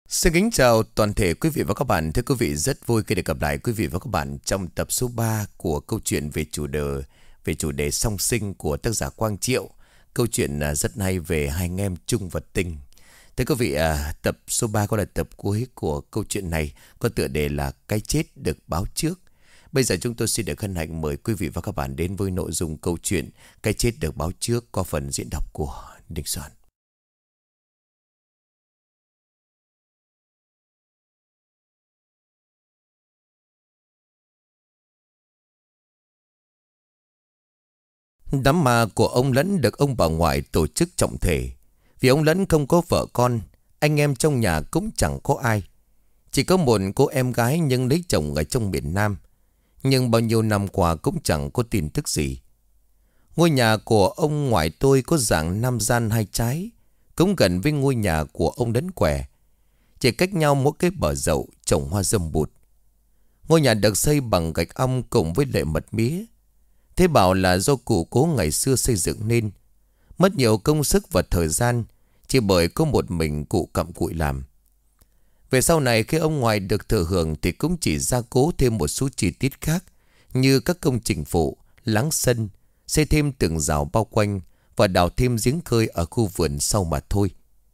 Xin kính chào toàn thể quý vị và các bạn. Thưa quý vị, rất vui khi được gặp lại quý vị và các bạn trong tập số 3 của câu chuyện về chủ đề song sinh của tác giả Quang Triệu. Câu chuyện rất hay về hai anh em Trung và Tình. Thưa quý vị, tập số 3 có là tập cuối của câu chuyện này, có tựa đề là Cái chết được báo trước. Bây giờ chúng tôi xin được hân hạnh mời quý vị và các bạn đến với nội dung câu chuyện Cái chết được báo trước qua phần diễn đọc của Đình Soạn. Đám ma của ông Lẫn được ông bà ngoại tổ chức trọng thể. Vì ông Lẫn không có vợ con, anh em trong nhà cũng chẳng có ai. Chỉ có một cô em gái nhưng lấy chồng ở trong miền Nam. Nhưng bao nhiêu năm qua cũng chẳng có tin tức gì. Ngôi nhà của ông ngoại tôi có dạng nam gian hai trái, cũng gần với ngôi nhà của ông Lẫn Què. Chỉ cách nhau mỗi cái bờ dậu trồng hoa dâm bụt. Ngôi nhà được xây bằng gạch ong cùng với lệ mật mía. Thế bảo là do cụ cố ngày xưa xây dựng nên. Mất nhiều công sức và thời gian chỉ bởi có một mình cụ cặm cụi làm. Về sau này khi ông ngoại được thừa hưởng thì cũng chỉ gia cố thêm một số chi tiết khác, như các công trình phụ, láng sân, xây thêm tường rào bao quanh và đào thêm giếng khơi ở khu vườn sau mà thôi.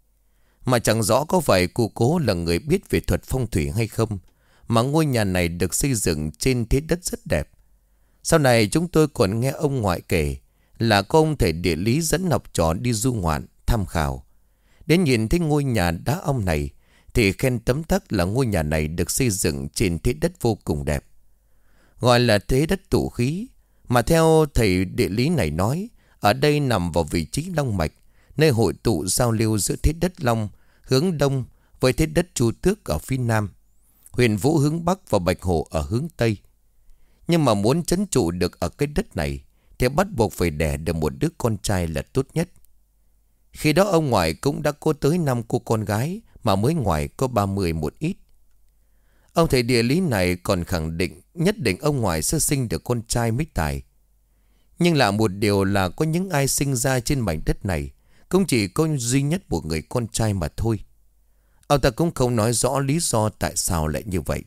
Mà chẳng rõ có phải cụ cố là người biết về thuật phong thủy hay không, mà ngôi nhà này được xây dựng trên thế đất rất đẹp. Sau này chúng tôi còn nghe ông ngoại kể là có ông thầy địa lý dẫn học trò đi du ngoạn, tham khảo. Đến nhìn thấy ngôi nhà đá ong này thì khen tấm tắc là ngôi nhà này được xây dựng trên thế đất vô cùng đẹp. Gọi là thế đất tụ khí, mà theo thầy địa lý này nói, ở đây nằm vào vị trí long mạch, nơi hội tụ giao lưu giữa thế đất Long hướng đông với thế đất Chu Tước ở phía nam, Huyền Vũ hướng bắc và Bạch Hổ ở hướng tây. Nhưng mà muốn trấn trụ được ở cái đất này thì bắt buộc phải đẻ được một đứa con trai là tốt nhất. Khi đó ông ngoại cũng đã có tới 5 cô con gái, mà mới ngoài có 30 một ít. Ông thầy địa lý này còn khẳng định nhất định ông ngoại sẽ sinh được con trai mới tài. Nhưng lạ một điều là có những ai sinh ra trên mảnh đất này cũng chỉ có duy nhất một người con trai mà thôi. Ông ta cũng không nói rõ lý do tại sao lại như vậy.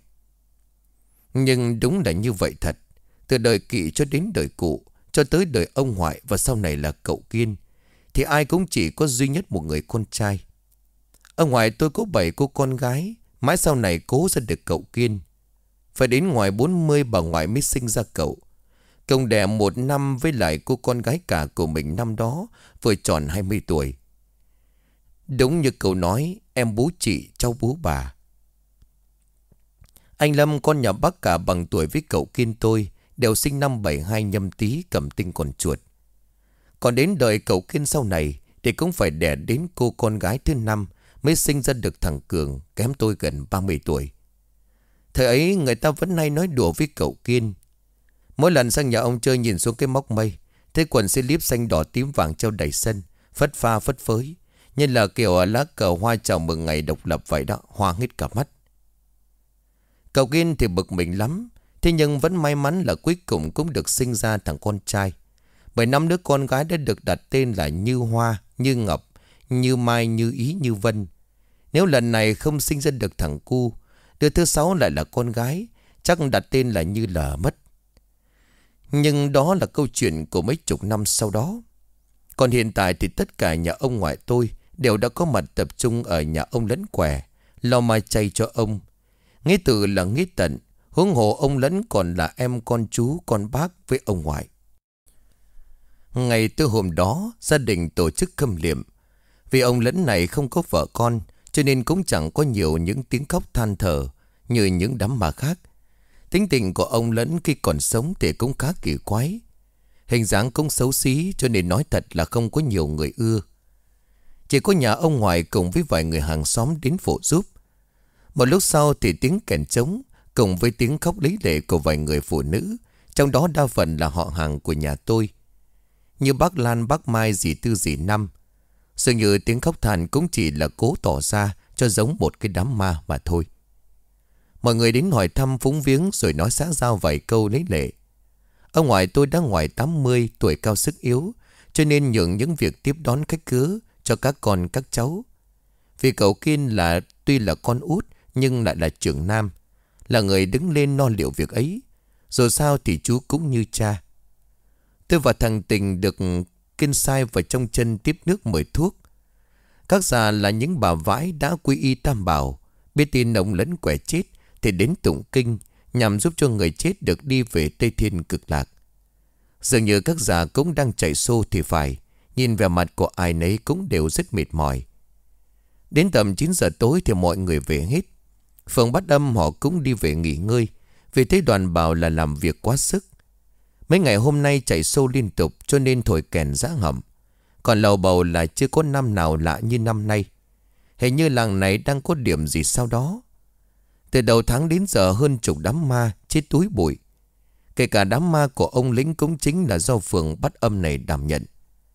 Nhưng đúng là như vậy thật. Từ đời Kỵ cho đến đời cụ, cho tới đời ông ngoại và sau này là cậu Kiên, thì ai cũng chỉ có duy nhất một người con trai. Ông ngoại tôi có 7 cô con gái, mãi sau này cố ra được cậu Kiên. Phải đến ngoài 40 bà ngoại mới sinh ra cậu. Công đẻ 1 năm với lại cô con gái cả của mình năm đó vừa tròn 20 tuổi. Đúng như cậu nói, em bú chị, cháu bú bà. Anh Lâm con nhà bác cả bằng tuổi với cậu Kiên tôi, đều sinh năm 72 Nhâm Tý Cẩm Tinh còn chuột. Còn đến đời cậu Kiên sau này thì cũng phải đẻ đến cô con gái thứ 5 mới sinh ra được thằng Cường, kém tôi gần 30 tuổi. Thời ấy người ta vẫn hay nói đùa với cậu Kiên. Mỗi lần sang nhà ông chơi nhìn xuống cái móc mây, thấy quần xe líp xanh đỏ tím vàng treo đầy sân, phất pha phất phới, như là kiểu lá cờ hoa chào mừng ngày độc lập vậy đó, hoa hết cả mắt. Cậu Kiên thì bực mình lắm, thế nhưng vẫn may mắn là cuối cùng cũng được sinh ra thằng con trai. Bởi 5 đứa con gái đã được đặt tên là Như Hoa, Như Ngọc, Như Mai, Như Ý, Như Vân. Nếu lần này không sinh ra được thằng cu, đứa thứ 6 lại là con gái, chắc đặt tên là Như Lờ mất. Nhưng đó là câu chuyện của mấy chục năm sau đó. Còn hiện tại thì tất cả nhà ông ngoại tôi đều đã có mặt tập trung ở nhà ông Lẫn Què, lo mai chay cho ông. Nghĩa từ là nghĩa tận, huống hồ ông Lẫn còn là em con chú con bác với ông ngoại. Ngày từ hôm đó, gia đình tổ chức khâm liệm. Vì ông Lẫn này không có vợ con, cho nên cũng chẳng có nhiều những tiếng khóc than thở như những đám ma khác. Tính tình của ông Lẫn khi còn sống thì cũng khá kỳ quái. Hình dáng cũng xấu xí, cho nên nói thật là không có nhiều người ưa. Chỉ có nhà ông ngoại cùng với vài người hàng xóm đến phụ giúp. Một lúc sau thì tiếng kèn trống cùng với tiếng khóc lấy lệ của vài người phụ nữ, trong đó đa phần là họ hàng của nhà tôi, như bác Lan, bác Mai, dì Tư, dì Năm. Dường như tiếng khóc than cũng chỉ là cố tỏ ra cho giống một cái đám ma mà thôi. Mọi người đến hỏi thăm phúng viếng rồi nói xã giao vài câu lấy lệ. Ông ngoại tôi đã ngoài 80, tuổi cao sức yếu, cho nên nhường những việc tiếp đón khách khứa cho các con các cháu. Vì cậu Kiên tuy là con út nhưng lại là trưởng nam, là người đứng lên lo liệu việc ấy. Dù sao thì chú cũng như cha. Tôi và thằng Tình được Kiên sai vào trong chân tiếp nước mời thuốc. Các già là những bà vãi đã quy y tam bảo, biết tin ông Lẫn quẻ chết thì đến tụng kinh nhằm giúp cho người chết được đi về Tây Thiên cực lạc. Dường như các già cũng đang chạy xô thì phải, nhìn vẻ mặt của ai nấy cũng đều rất mệt mỏi. Đến tầm 9 giờ tối thì mọi người về hết. Phường Bát Âm họ cũng đi về nghỉ ngơi, vì thấy đoàn bảo là làm việc quá sức. Mấy ngày hôm nay chạy xô liên tục cho nên thổi kèn giã ngầm. Còn lầu bầu là chưa có năm nào lạ như năm nay. Hình như làng này đang có điểm gì sau đó. Từ đầu tháng đến giờ hơn chục đám ma chết túi bụi. Kể cả đám ma của ông Lĩnh cũng chính là do phường Bát Âm này đảm nhận.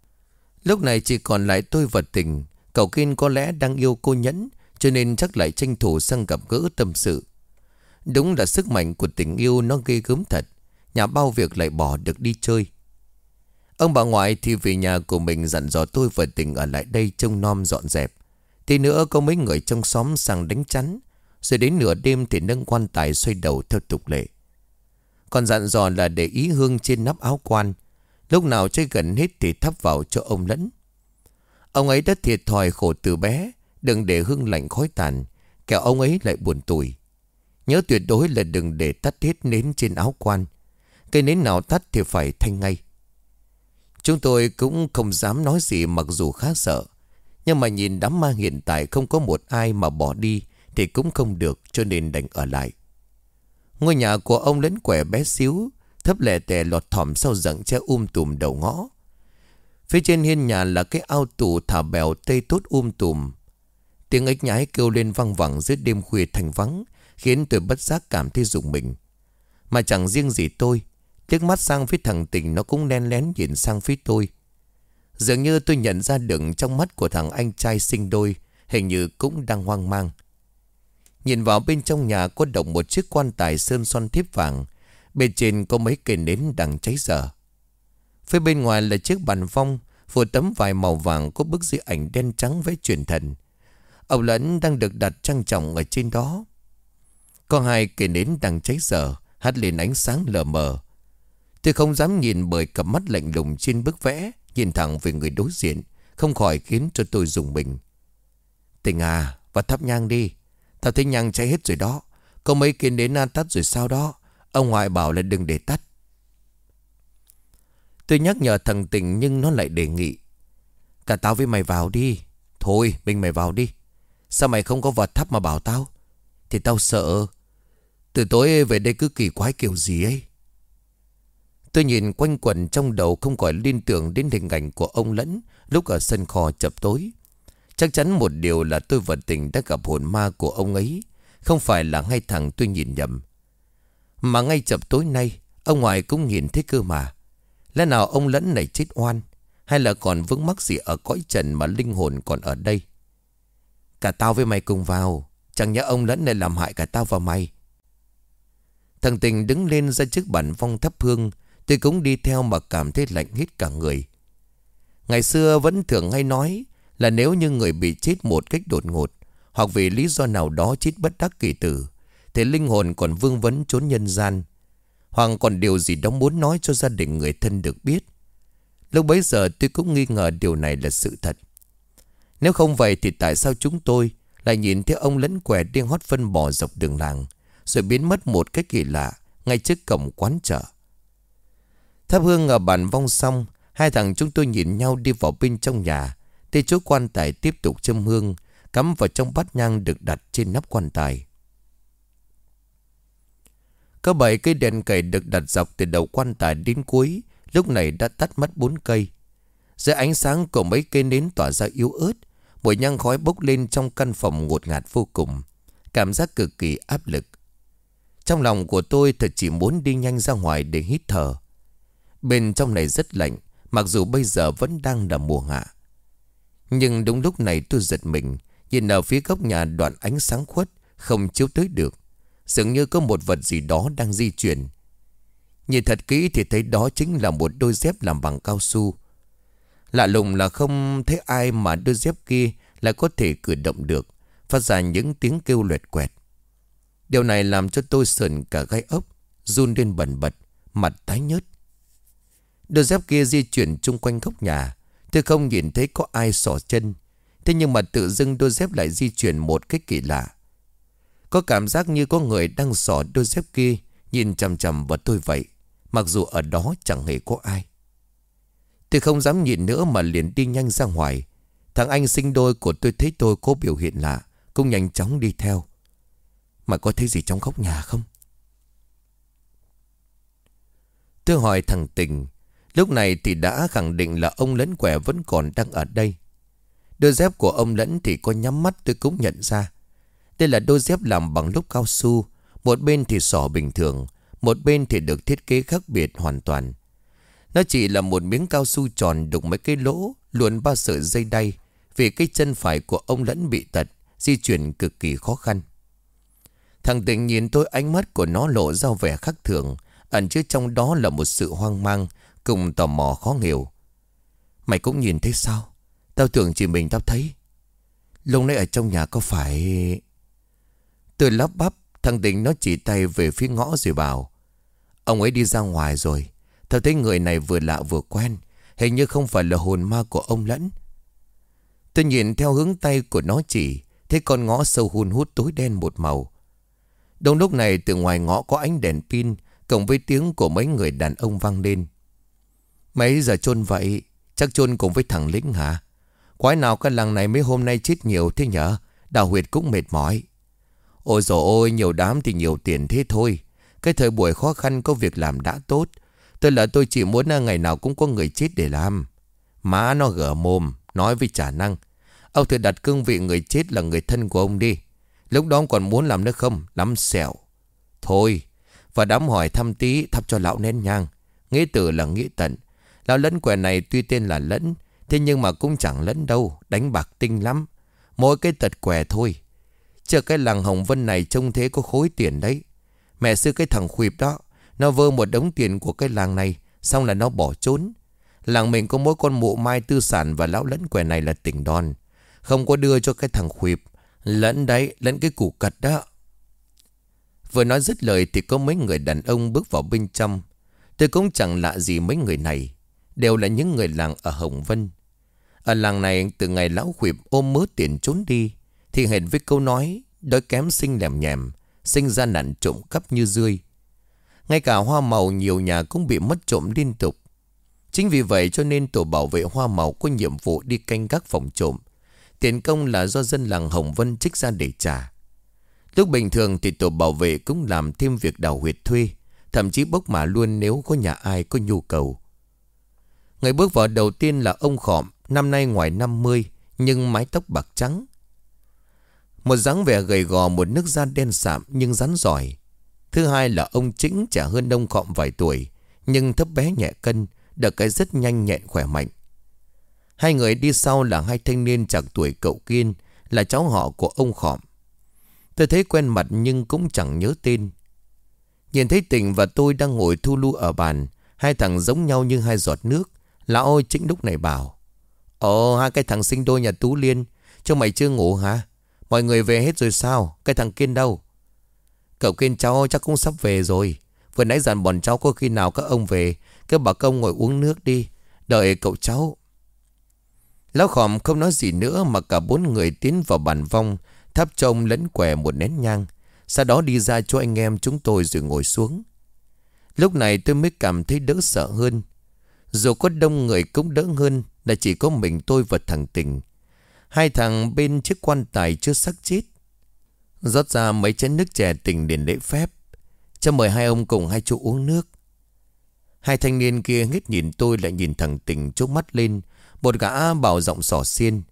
Lúc này chỉ còn lại tôi và Tình. Cậu Kiên có lẽ đang yêu cô Nhẫn, cho nên chắc lại tranh thủ sang gặp gỡ tâm sự. Đúng là sức mạnh của tình yêu nó ghê gớm thật. Nhà bao việc lại bỏ được đi chơi. Ông bà ngoại thì về nhà của mình dặn dò tôi và Tình ở lại đây trông nom dọn dẹp. Thì nữa có mấy người trong xóm sang đánh chắn. Rồi đến nửa đêm thì nâng quan tài xoay đầu theo tục lệ. Còn dặn dò là để ý hương trên nắp áo quan. Lúc nào chơi gần hết thì thắp vào cho ông Lẫn. Ông ấy đã thiệt thòi khổ từ bé, đừng để hương lạnh khói tàn, kẻo ông ấy lại buồn tủi. Nhớ tuyệt đối là đừng để tắt hết nến trên áo quan. Cây nến nào tắt thì phải thanh ngay. Chúng tôi cũng không dám nói gì mặc dù khá sợ. Nhưng mà nhìn đám ma hiện tại không có một ai mà bỏ đi thì cũng không được, cho nên đành ở lại. Ngôi nhà của ông Lẫn quẻ bé xíu, thấp lẻ tè lọt thỏm sau rặng tre tùm đầu ngõ. Phía trên hiên nhà là cái ao tù thả bèo tây tốt tùm. Tiếng ếch nhái kêu lên văng vẳng giữa đêm khuya thành vắng, khiến tôi bất giác cảm thấy rùng mình. Mà chẳng riêng gì tôi, liếc mắt sang phía thằng Tình nó cũng len lén nhìn sang phía tôi. Dường như tôi nhận ra được trong mắt của thằng anh trai sinh đôi, hình như cũng đang hoang mang. Nhìn vào bên trong nhà có động một chiếc quan tài sơn son thiếp vàng. Bên trên có mấy cây nến đang cháy dở. Phía bên ngoài là chiếc bàn phong, phủ tấm vải màu vàng có bức di ảnh đen trắng vẽ truyền thần. Ông Lẫn đang được đặt trang trọng ở trên đó. Có hai cây nến đang cháy dở, hắt lên ánh sáng lờ mờ. Tôi không dám nhìn bởi cặp mắt lạnh lùng trên bức vẽ, nhìn thẳng về người đối diện, không khỏi khiến cho tôi rùng mình. Tình à, vào thắp nhang đi. Tao thấy nhang cháy hết rồi đó. Có mấy cây nến tắt rồi sao đó. Ông ngoại bảo là đừng để tắt. Tôi nhắc nhở thằng Tình nhưng nó lại đề nghị. Cả tao với mày vào đi. Thôi mình mày vào đi. Sao mày không có vào thắp mà bảo tao? Thì tao sợ. Từ tối về đây cứ kỳ quái kiểu gì ấy. Tôi nhìn quanh quẩn trong đầu không khỏi liên tưởng đến hình ảnh của ông Lẫn lúc ở sân kho chập tối. Chắc chắn một điều là tôi và Tình đã gặp hồn ma của ông ấy. Không phải là hai thằng tôi nhìn nhầm. Mà ngay chập tối nay ông ngoại cũng nhìn thấy cơ mà. Lẽ nào ông Lẫn này chết oan, hay là còn vướng mắc gì ở cõi trần mà linh hồn còn ở đây? Cả tao với mày cùng vào. Chẳng nhẽ ông Lẫn này làm hại cả tao và mày. Thằng Tình đứng lên ra trước bàn phong thắp hương. Tôi cũng đi theo mà cảm thấy lạnh hết cả người. Ngày xưa vẫn thường hay nói là nếu như người bị chết một cách đột ngột, hoặc vì lý do nào đó chết bất đắc kỳ tử, thì linh hồn còn vương vấn trốn nhân gian, hoặc còn điều gì đó muốn nói cho gia đình người thân được biết. Lúc bấy giờ tôi cũng nghi ngờ điều này là sự thật. Nếu không vậy thì tại sao chúng tôi lại nhìn thấy ông Lẫn quẻ đi hót phân bò dọc đường làng, rồi biến mất một cách kỳ lạ ngay trước cổng quán chợ? Thắp hương ở bàn vong xong, hai thằng chúng tôi nhìn nhau đi vào bên trong nhà. Tới chỗ quan tài tiếp tục châm hương, cắm vào trong bát nhang được đặt trên nắp quan tài. Có 7 cây đèn cầy được đặt dọc từ đầu quan tài đến cuối, lúc này đã tắt mất 4 cây. Dưới ánh sáng của mấy cây nến tỏa ra yếu ớt, mùi nhang khói bốc lên trong căn phòng ngột ngạt vô cùng, cảm giác cực kỳ áp lực. Trong lòng của tôi thật chỉ muốn đi nhanh ra ngoài để hít thở. Bên trong này rất lạnh, mặc dù bây giờ vẫn đang là mùa hạ. Nhưng đúng lúc này tôi giật mình, nhìn ở phía góc nhà đoạn ánh sáng khuất không chiếu tới được, dường như có một vật gì đó đang di chuyển. Nhìn thật kỹ thì thấy đó chính là một đôi dép làm bằng cao su. Lạ lùng là không thấy ai mà đôi dép kia lại có thể cử động được, phát ra những tiếng kêu loẹt quẹt. Điều này làm cho tôi sởn cả gai ốc, run lên bần bật, mặt tái nhớt. Đôi dép kia di chuyển chung quanh góc nhà. Tôi không nhìn thấy có ai xỏ chân. Thế nhưng mà tự dưng đôi dép lại di chuyển một cách kỳ lạ. Có cảm giác như có người đang xỏ đôi dép kia, nhìn chằm chằm vào tôi vậy, mặc dù ở đó chẳng hề có ai. Tôi không dám nhìn nữa mà liền đi nhanh ra ngoài. Thằng anh sinh đôi của tôi thấy tôi có biểu hiện lạ, cũng nhanh chóng đi theo. Mà có thấy gì trong góc nhà không? Tôi hỏi thằng Tình. Lúc này thì đã khẳng định là ông Lẫn Què vẫn còn đang ở đây. Đôi dép của ông Lẫn thì có nhắm mắt tôi cũng nhận ra. Đây là đôi dép làm bằng lốp cao su. Một bên thì xỏ bình thường, một bên thì được thiết kế khác biệt hoàn toàn. Nó chỉ là một miếng cao su tròn đục mấy cái lỗ, luồn 3 sợi dây đay. Vì cái chân phải của ông Lẫn bị tật, di chuyển cực kỳ khó khăn. Thằng Tình nhìn tôi, ánh mắt của nó lộ ra vẻ khác thường, ẩn chứa trong đó là một sự hoang mang cùng tò mò khó hiểu. Mày cũng nhìn thấy sao? Tao tưởng chỉ mình tao thấy. Lúc nãy ở trong nhà có phải... Tôi lắp bắp. Thằng Tình nó chỉ tay về phía ngõ rồi bảo: ông ấy đi ra ngoài rồi. Tao thấy người này vừa lạ vừa quen, hình như không phải là hồn ma của ông Lẫn. Tôi nhìn theo hướng tay của nó chỉ, thấy con ngõ sâu hun hút tối đen một màu. Đúng lúc này từ ngoài ngõ có ánh đèn pin cộng với tiếng của mấy người đàn ông vang lên. Mấy giờ chôn vậy? Chắc chôn cùng với thằng Lĩnh hả? Quái nào cái làng này mấy hôm nay chết nhiều thế nhở? Đào huyệt cũng mệt mỏi. Ôi dồi ôi, nhiều đám thì nhiều tiền thế thôi. Cái thời buổi khó khăn có việc làm đã tốt. Tôi chỉ muốn ngày nào cũng có người chết để làm. Má nó gở mồm, nói với trả năng. Ông thử đặt cương vị người chết là người thân của ông đi. Lúc đó ông còn muốn làm nữa không? Lắm xẻo. Thôi, và đám hỏi thăm tí, thắp cho lão nén nhang. Nghĩa tử là nghĩa tận. Lão Lẫn Què này tuy tên là Lẫn, thế nhưng mà cũng chẳng lẫn đâu, đánh bạc tinh lắm. Mỗi cái tật què thôi. Chờ cái làng Hồng Vân này trông thế có khối tiền đấy. Mẹ xưa cái thằng Khuỵp đó, nó vơ một đống tiền của cái làng này, xong là nó bỏ trốn. Làng mình có mỗi con mụ Mai Tư Sản và lão Lẫn Què này là tỉnh đòn. Không có đưa cho cái thằng Khuỵp. Lẫn đấy, lẫn cái củ cật đó. Vừa nói dứt lời thì có mấy người đàn ông bước vào bên trong. Tôi cũng chẳng lạ gì mấy người này, đều là những người làng ở Hồng Vân. Ở làng này từ ngày lão Khuỵp ôm mớ tiền trốn đi thì hệt với câu nói đói kém sinh lèm nhèm, sinh ra nạn trộm cắp như rươi. Ngay cả hoa màu nhiều nhà cũng bị mất trộm liên tục. Chính vì vậy cho nên tổ bảo vệ hoa màu có nhiệm vụ đi canh gác phòng trộm. Tiền công là do dân làng Hồng Vân trích ra để trả. Lúc bình thường thì tổ bảo vệ cũng làm thêm việc đào huyệt thuê, thậm chí bốc mả luôn nếu có nhà ai có nhu cầu. Người bước vào đầu tiên là ông Khọm, năm nay ngoài 50 nhưng mái tóc bạc trắng. Một dáng vẻ gầy gò, một nước da đen sạm nhưng rắn giỏi. Thứ hai là ông Chĩnh, trẻ hơn ông Khọm vài tuổi nhưng thấp bé nhẹ cân, được cái rất nhanh nhẹn khỏe mạnh. Hai người đi sau là hai thanh niên chạc tuổi cậu Kiên, là cháu họ của ông Khọm. Tôi thấy quen mặt nhưng cũng chẳng nhớ tên. Nhìn thấy Tình và tôi đang ngồi thu lu ở bàn, hai thằng giống nhau như hai giọt nước. Lão Chĩnh lúc này bảo: ồ, hai cái thằng sinh đôi nhà Tú Liên, chúng mày chưa ngủ hả? Mọi người về hết rồi sao? Cái thằng Kiên đâu? Cậu Kiên cháu chắc cũng sắp về rồi. Vừa nãy dặn bọn cháu có khi nào các ông về, cứ bảo công ngồi uống nước đi, đợi cậu cháu. Lão Khọm không nói gì nữa mà cả bốn người tiến vào bàn vong, thắp cho ông Lẫn Què một nén nhang, sau đó đi ra cho anh em chúng tôi rồi ngồi xuống. Lúc này tôi mới cảm thấy đỡ sợ hơn. Dù có đông người cũng đỡ hơn là chỉ có mình tôi và thằng Tình. Hai thằng bên chiếc quan tài chưa xác chết. Rót ra mấy chén nước chè Tình để lễ phép, cho mời hai ông cùng hai chú uống nước. Hai thanh niên kia hết nhìn tôi lại nhìn thằng Tình chốc mắt lên. Một gã bảo giọng xỏ xiên: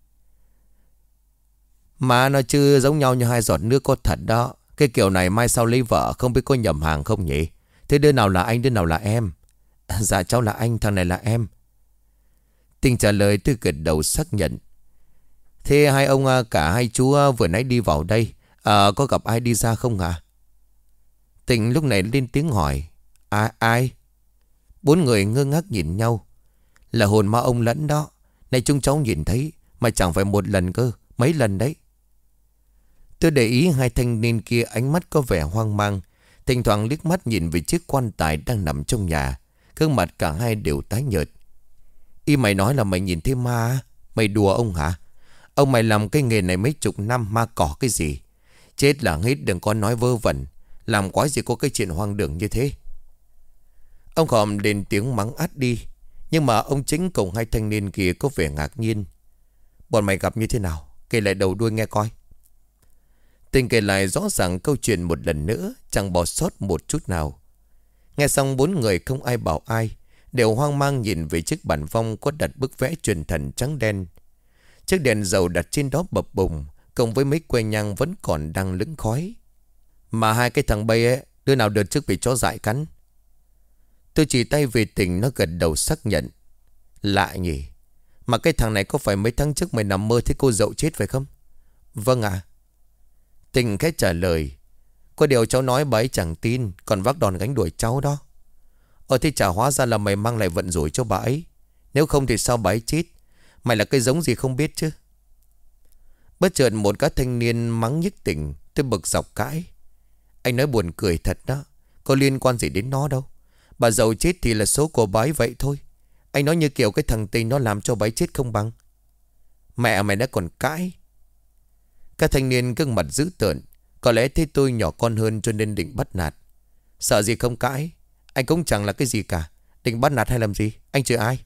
mà nó chưa giống nhau như hai giọt nước có thật đó. Cái kiểu này mai sau lấy vợ không biết có nhầm hàng không nhỉ? Thế đứa nào là anh, đứa nào là em? Dạ cháu là anh, thằng này là em. Tình trả lời, tôi gật đầu xác nhận. Thế hai ông, cả hai chú vừa nãy đi vào đây, có gặp ai đi ra không hả? Tình lúc này lên tiếng hỏi: Ai? Bốn người ngơ ngác nhìn nhau. Là hồn ma ông Lẫn đó. Này chúng cháu nhìn thấy, mà chẳng phải một lần cơ, mấy lần đấy. Tôi để ý hai thanh niên kia ánh mắt có vẻ hoang mang, thỉnh thoảng liếc mắt nhìn về chiếc quan tài đang nằm trong nhà. Gương mặt cả hai đều tái nhợt. Y mày nói là mày nhìn thấy ma? Mày đùa ông hả? Ông mày làm cái nghề này mấy chục năm, ma cỏ cái gì? Chết là hết, đừng có nói vơ vẩn. Làm quái gì có cái chuyện hoang đường như thế. Ông Khòm lên tiếng mắng át đi. Nhưng mà ông Chính cùng hai thanh niên kia có vẻ ngạc nhiên. Bọn mày gặp như thế nào? Kể lại đầu đuôi nghe coi. Tình kể lại rõ ràng câu chuyện một lần nữa, chẳng bỏ sót một chút nào. Nghe xong bốn người không ai bảo ai, đều hoang mang nhìn về chiếc bàn vong có đặt bức vẽ truyền thần trắng đen. Chiếc đèn dầu đặt trên đó bập bùng, cộng với mấy que nhang vẫn còn đang lững khói. Mà hai cái thằng Bay ấy, đứa nào đợt trước bị chó dại cắn? Tôi chỉ tay về Tình, nó gật đầu xác nhận. Lạ nhỉ? Mà cái thằng này có phải mấy tháng trước mày nằm mơ thấy cô dậu chết phải không? Vâng ạ. Tình khẽ trả lời. Có điều cháu nói bà ấy chẳng tin, còn vác đòn gánh đuổi cháu đó. Thế chả hóa ra là mày mang lại vận rủi cho bà ấy. Nếu không thì sao bà ấy chết? Mày là cái giống gì không biết chứ? Bất chợt một các thanh niên mắng nhức Tình. Tôi bực dọc cãi. Anh nói buồn cười thật đó. Có liên quan gì đến nó đâu. Bà dậu chết thì là số của bà ấy vậy thôi. Anh nói như kiểu cái thằng Tình nó làm cho bà ấy chết không bằng. Mẹ mày đã còn cãi. Các thanh niên gương mặt dữ tợn. Có lẽ thấy tôi nhỏ con hơn cho nên định bắt nạt. Sợ gì không cãi. Anh cũng chẳng là cái gì cả. Định bắt nạt hay làm gì? Anh chửi ai?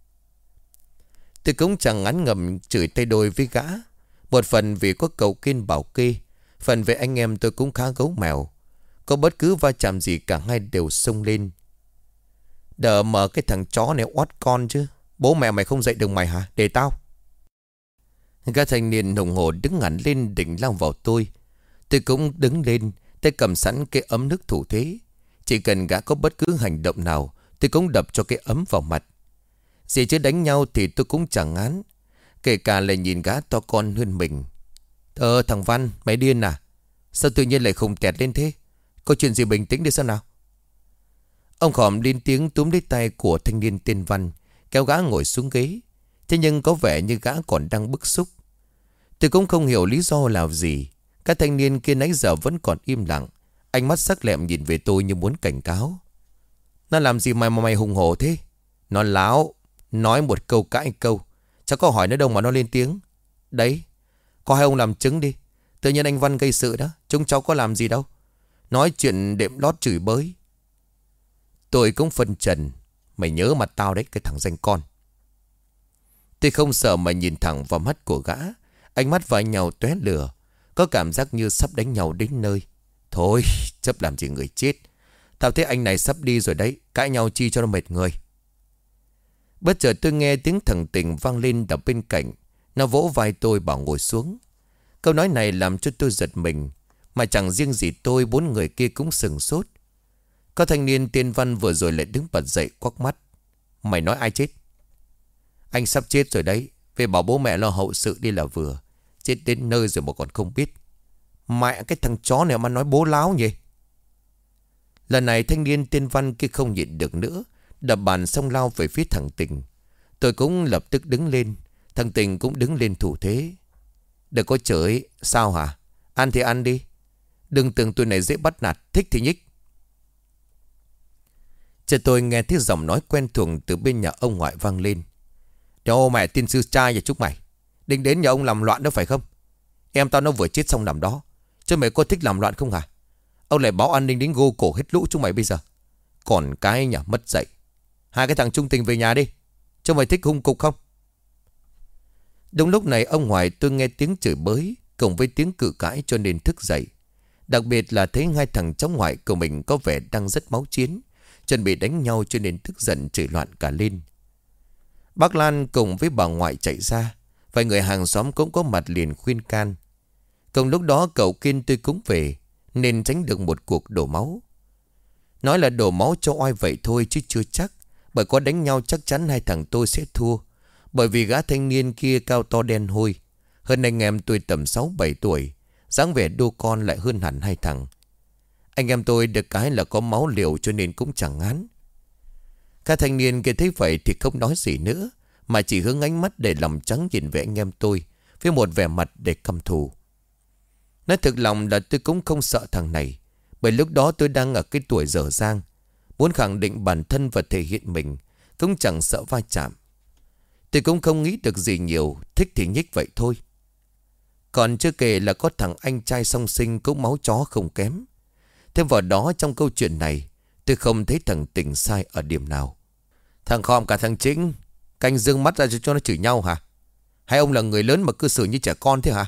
Tôi cũng chẳng ngán ngẩm chửi tay đôi với gã. Một phần vì có cầu kiên bảo kê, phần về anh em tôi cũng khá gấu mèo. Có bất cứ va chạm gì cả hai đều xông lên. Đỡ mở cái thằng chó này oát con chứ. Bố mẹ mày không dạy được mày hả? Để tao. Gã thanh niên hùng hổ đứng hẳn lên định lao vào tôi. Tôi cũng đứng lên, tay cầm sẵn cái ấm nước thủ thế. Chỉ cần gã có bất cứ hành động nào, tôi cũng đập cho cái ấm vào mặt. Gì chứ đánh nhau thì tôi cũng chẳng ngán. Kể cả là nhìn gã to con hơn mình. Thằng Văn, mày điên à? Sao tự nhiên lại khùng tẹt lên thế? Có chuyện gì bình tĩnh đi xem nào. Ông Khòm lên tiếng túm lấy tay của thanh niên tên Văn, kéo gã ngồi xuống ghế. Thế nhưng có vẻ như gã còn đang bức xúc. Tôi cũng không hiểu lý do là gì. Các thanh niên kia nãy giờ vẫn còn im lặng. Ánh mắt sắc lẹm nhìn về tôi như muốn cảnh cáo. Nó làm gì mà mày hùng hổ thế? Nó láo. Nói một câu cãi câu. Cháu có hỏi nữa đâu mà nó lên tiếng. Đấy. Có hai ông làm chứng đi. Tự nhiên anh Văn gây sự đó. Chúng cháu có làm gì đâu. Nói chuyện đệm lót chửi bới. Tôi cũng phân trần. Mày nhớ mặt tao đấy, cái thằng danh con. Tôi không sợ mà nhìn thẳng vào mắt của gã. Ánh mắt vai nhau tóe lửa. Có cảm giác như sắp đánh nhau đến nơi. Thôi, chấp làm gì người chết. Tao thấy anh này sắp đi rồi đấy. Cãi nhau chi cho nó mệt người. Bất chợt tôi nghe tiếng thằng Tình vang lên đập bên cạnh. Nó vỗ vai tôi bảo ngồi xuống. Câu nói này làm cho tôi giật mình. Mà chẳng riêng gì tôi, bốn người kia cũng sừng sốt. Có thanh niên tên Văn vừa rồi lại đứng bật dậy quắc mắt. Mày nói ai chết? Anh sắp chết rồi đấy. Về bảo bố mẹ lo hậu sự đi là vừa. Chết đến nơi rồi mà còn không biết. Mẹ cái thằng chó này mà nói bố láo nhỉ. Lần này thanh niên tên Văn kia không nhịn được nữa. Đập bàn xong lao về phía thằng Tình. Tôi cũng lập tức đứng lên. Thằng Tình cũng đứng lên thủ thế. Đừng có chửi. Sao hả? Ăn thì ăn đi. Đừng tưởng tụi này dễ bắt nạt. Thích thì nhích. Chợt tôi nghe tiếng giọng nói quen thuộc từ bên nhà ông ngoại vang lên. Đâu mẹ tiên sư trai vậy chúc mày. Định đến nhà ông làm loạn đó phải không? Em tao nó vừa chết xong nằm đó. Chứ mày có thích làm loạn không hả? Ông lại báo an ninh đến gô cổ hết lũ chúng mày bây giờ. Còn cái nhà mất dạy. Hai cái thằng trung tình về nhà đi. Chứ mày thích hung cục không? Đúng lúc này ông ngoại tôi nghe tiếng chửi bới cùng với tiếng cự cãi cho nên thức dậy. Đặc biệt là thấy hai thằng cháu ngoại của mình có vẻ đang rất máu chiến, chuẩn bị đánh nhau cho nên tức giận chửi loạn cả lên. Bác Lan cùng với bà ngoại chạy ra. Vài người hàng xóm cũng có mặt liền khuyên can. Cùng lúc đó cậu Kiên tôi cũng về, nên tránh được một cuộc đổ máu. Nói là đổ máu cho oai vậy thôi chứ chưa chắc. Bởi có đánh nhau chắc chắn hai thằng tôi sẽ thua. Bởi vì gã thanh niên kia cao to đen hôi, hơn anh em tôi tầm 6-7 tuổi, dáng vẻ đô con lại hơn hẳn hai thằng. Anh em tôi được cái là có máu liều cho nên cũng chẳng ngán. Các thanh niên kia thấy vậy thì không nói gì nữa, mà chỉ hướng ánh mắt để lòng trắng nhìn về anh em tôi, với một vẻ mặt để căm thù. Nói thực lòng là tôi cũng không sợ thằng này, bởi lúc đó tôi đang ở cái tuổi dở dang, muốn khẳng định bản thân và thể hiện mình, cũng chẳng sợ va chạm. Tôi cũng không nghĩ được gì nhiều, thích thì nhích vậy thôi. Còn chưa kể là có thằng anh trai song sinh cũng máu chó không kém. Thêm vào đó trong câu chuyện này, tôi không thấy thằng Tình sai ở điểm nào. Thằng Khom cả thằng Chính canh dương mắt ra cho nó chửi nhau hả? Hay ông là người lớn mà cư xử như trẻ con thế hả?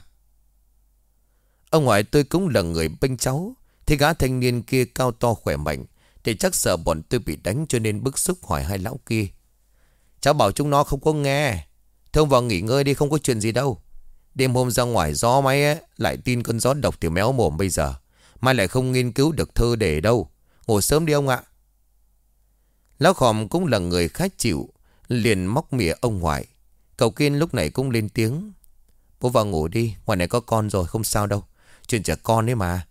Ông ngoại tôi cũng là người bênh cháu. Thì gã thanh niên kia cao to khỏe mạnh thì chắc sợ bọn tôi bị đánh, cho nên bức xúc hỏi hai lão kia. Cháu bảo chúng nó không có nghe. Thôi vào nghỉ ngơi đi, không có chuyện gì đâu. Đêm hôm ra ngoài gió máy ấy, lại tin cơn gió độc thì méo mồm bây giờ. Mai lại không nghiên cứu được thơ để đâu. Ngủ sớm đi ông ạ. Lão Khòm cũng là người khá chịu, liền móc mỉa ông ngoại. Cậu Kiên lúc này cũng lên tiếng. Bố vào ngủ đi, ngoài này có con rồi, không sao đâu. Chuyện trẻ con ấy mà.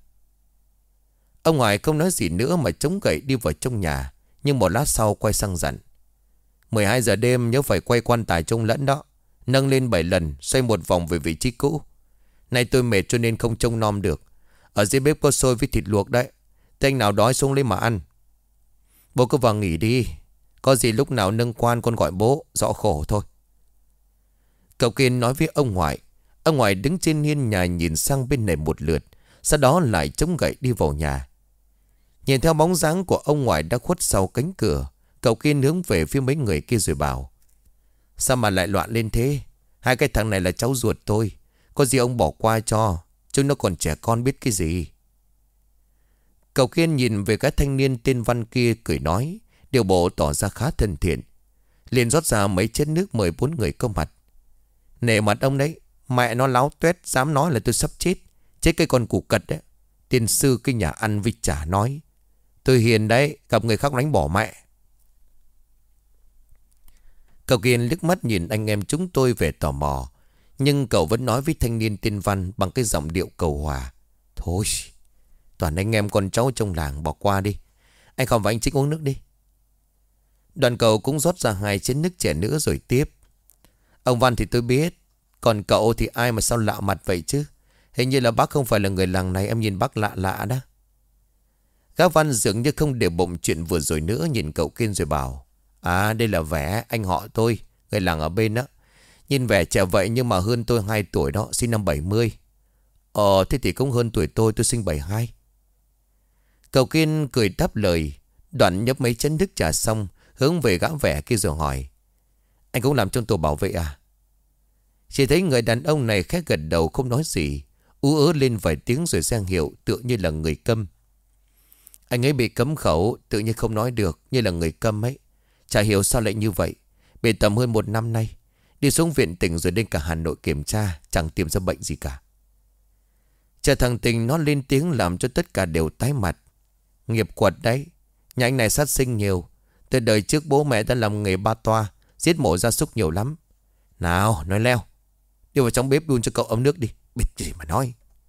Ông ngoại không nói gì nữa mà chống gậy đi vào trong nhà. Nhưng một lát sau quay sang dặn. 12 giờ đêm nhớ phải quay quan tài trông lẫn đó. Nâng lên 7 lần, xoay một vòng về vị trí cũ. Nay tôi mệt cho nên không trông nom được. Ở dưới bếp có xôi với thịt luộc đấy. Thế anh nào đói xuống lấy mà ăn. Bố cứ vào nghỉ đi. Có gì lúc nào nâng quan con gọi bố, rõ khổ thôi. Cậu Kiên nói với ông ngoại. Ông ngoại đứng trên hiên nhà nhìn sang bên này một lượt, sau đó lại chống gậy đi vào nhà. Nhìn theo bóng dáng của ông ngoại đã khuất sau cánh cửa, cậu Kiên hướng về phía mấy người kia rồi bảo. Sao mà lại loạn lên thế? Hai cái thằng này là cháu ruột tôi. Có gì ông bỏ qua cho. Chúng nó còn trẻ con biết cái gì. Cậu Kiên nhìn về cái thanh niên tên Văn kia cười nói, điều bộ tỏ ra khá thân thiện. Liền rót ra mấy chén nước mời 4 người có mặt. Nể mặt ông đấy. Mẹ nó láo tuét dám nói là tôi sắp chết. Chết cái con củ cật đấy. Tiên sư cái nhà ăn vịt chả nói. Tôi hiền đấy, gặp người khác đánh bỏ mẹ. Cậu Kiên liếc mắt nhìn anh em chúng tôi về tò mò. Nhưng cậu vẫn nói với thanh niên tên Văn bằng cái giọng điệu cầu hòa. Thôi, toàn anh em con cháu trong làng, bỏ qua đi. Anh Khòm và anh Chính uống nước đi. Đoàn cậu cũng rót ra 2 chén nước trẻ nữa rồi tiếp. Ông Văn thì tôi biết. Còn cậu thì ai mà sao lạ mặt vậy chứ? Hình như là bác không phải là người làng này, em nhìn bác lạ lạ đó. Gã Văn dường như không để bụng chuyện vừa rồi nữa, nhìn cậu Kiên rồi bảo. À, đây là Vẻ, anh họ tôi, người làng ở bên đó. Nhìn vẻ trẻ vậy nhưng mà hơn tôi 2 tuổi đó, sinh năm 70. Thế thì cũng hơn tuổi tôi sinh 72. Cậu Kiên cười đáp lời, đoạn nhấp mấy chén nước trà xong, hướng về gã Vẻ kia rồi hỏi. Anh cũng làm trong tổ bảo vệ à? Chỉ thấy người đàn ông này khẽ gật đầu không nói gì, ú ớ lên vài tiếng rồi giang hiệu tựa như là người câm. Anh ấy bị cấm khẩu, tự nhiên không nói được, như là người câm ấy. Chả hiểu sao lại như vậy. Bị tầm hơn 1 năm nay. Đi xuống viện tỉnh rồi đến cả Hà Nội kiểm tra, chẳng tìm ra bệnh gì cả. Chờ thằng Tình nó lên tiếng làm cho tất cả đều tái mặt. Nghiệp quật đấy. Nhà anh này sát sinh nhiều. Từ đời trước bố mẹ đã làm nghề ba toa, giết mổ gia súc nhiều lắm. Nào, nói leo. Đi vào trong bếp đun cho cậu ấm nước đi. Biết gì mà nói.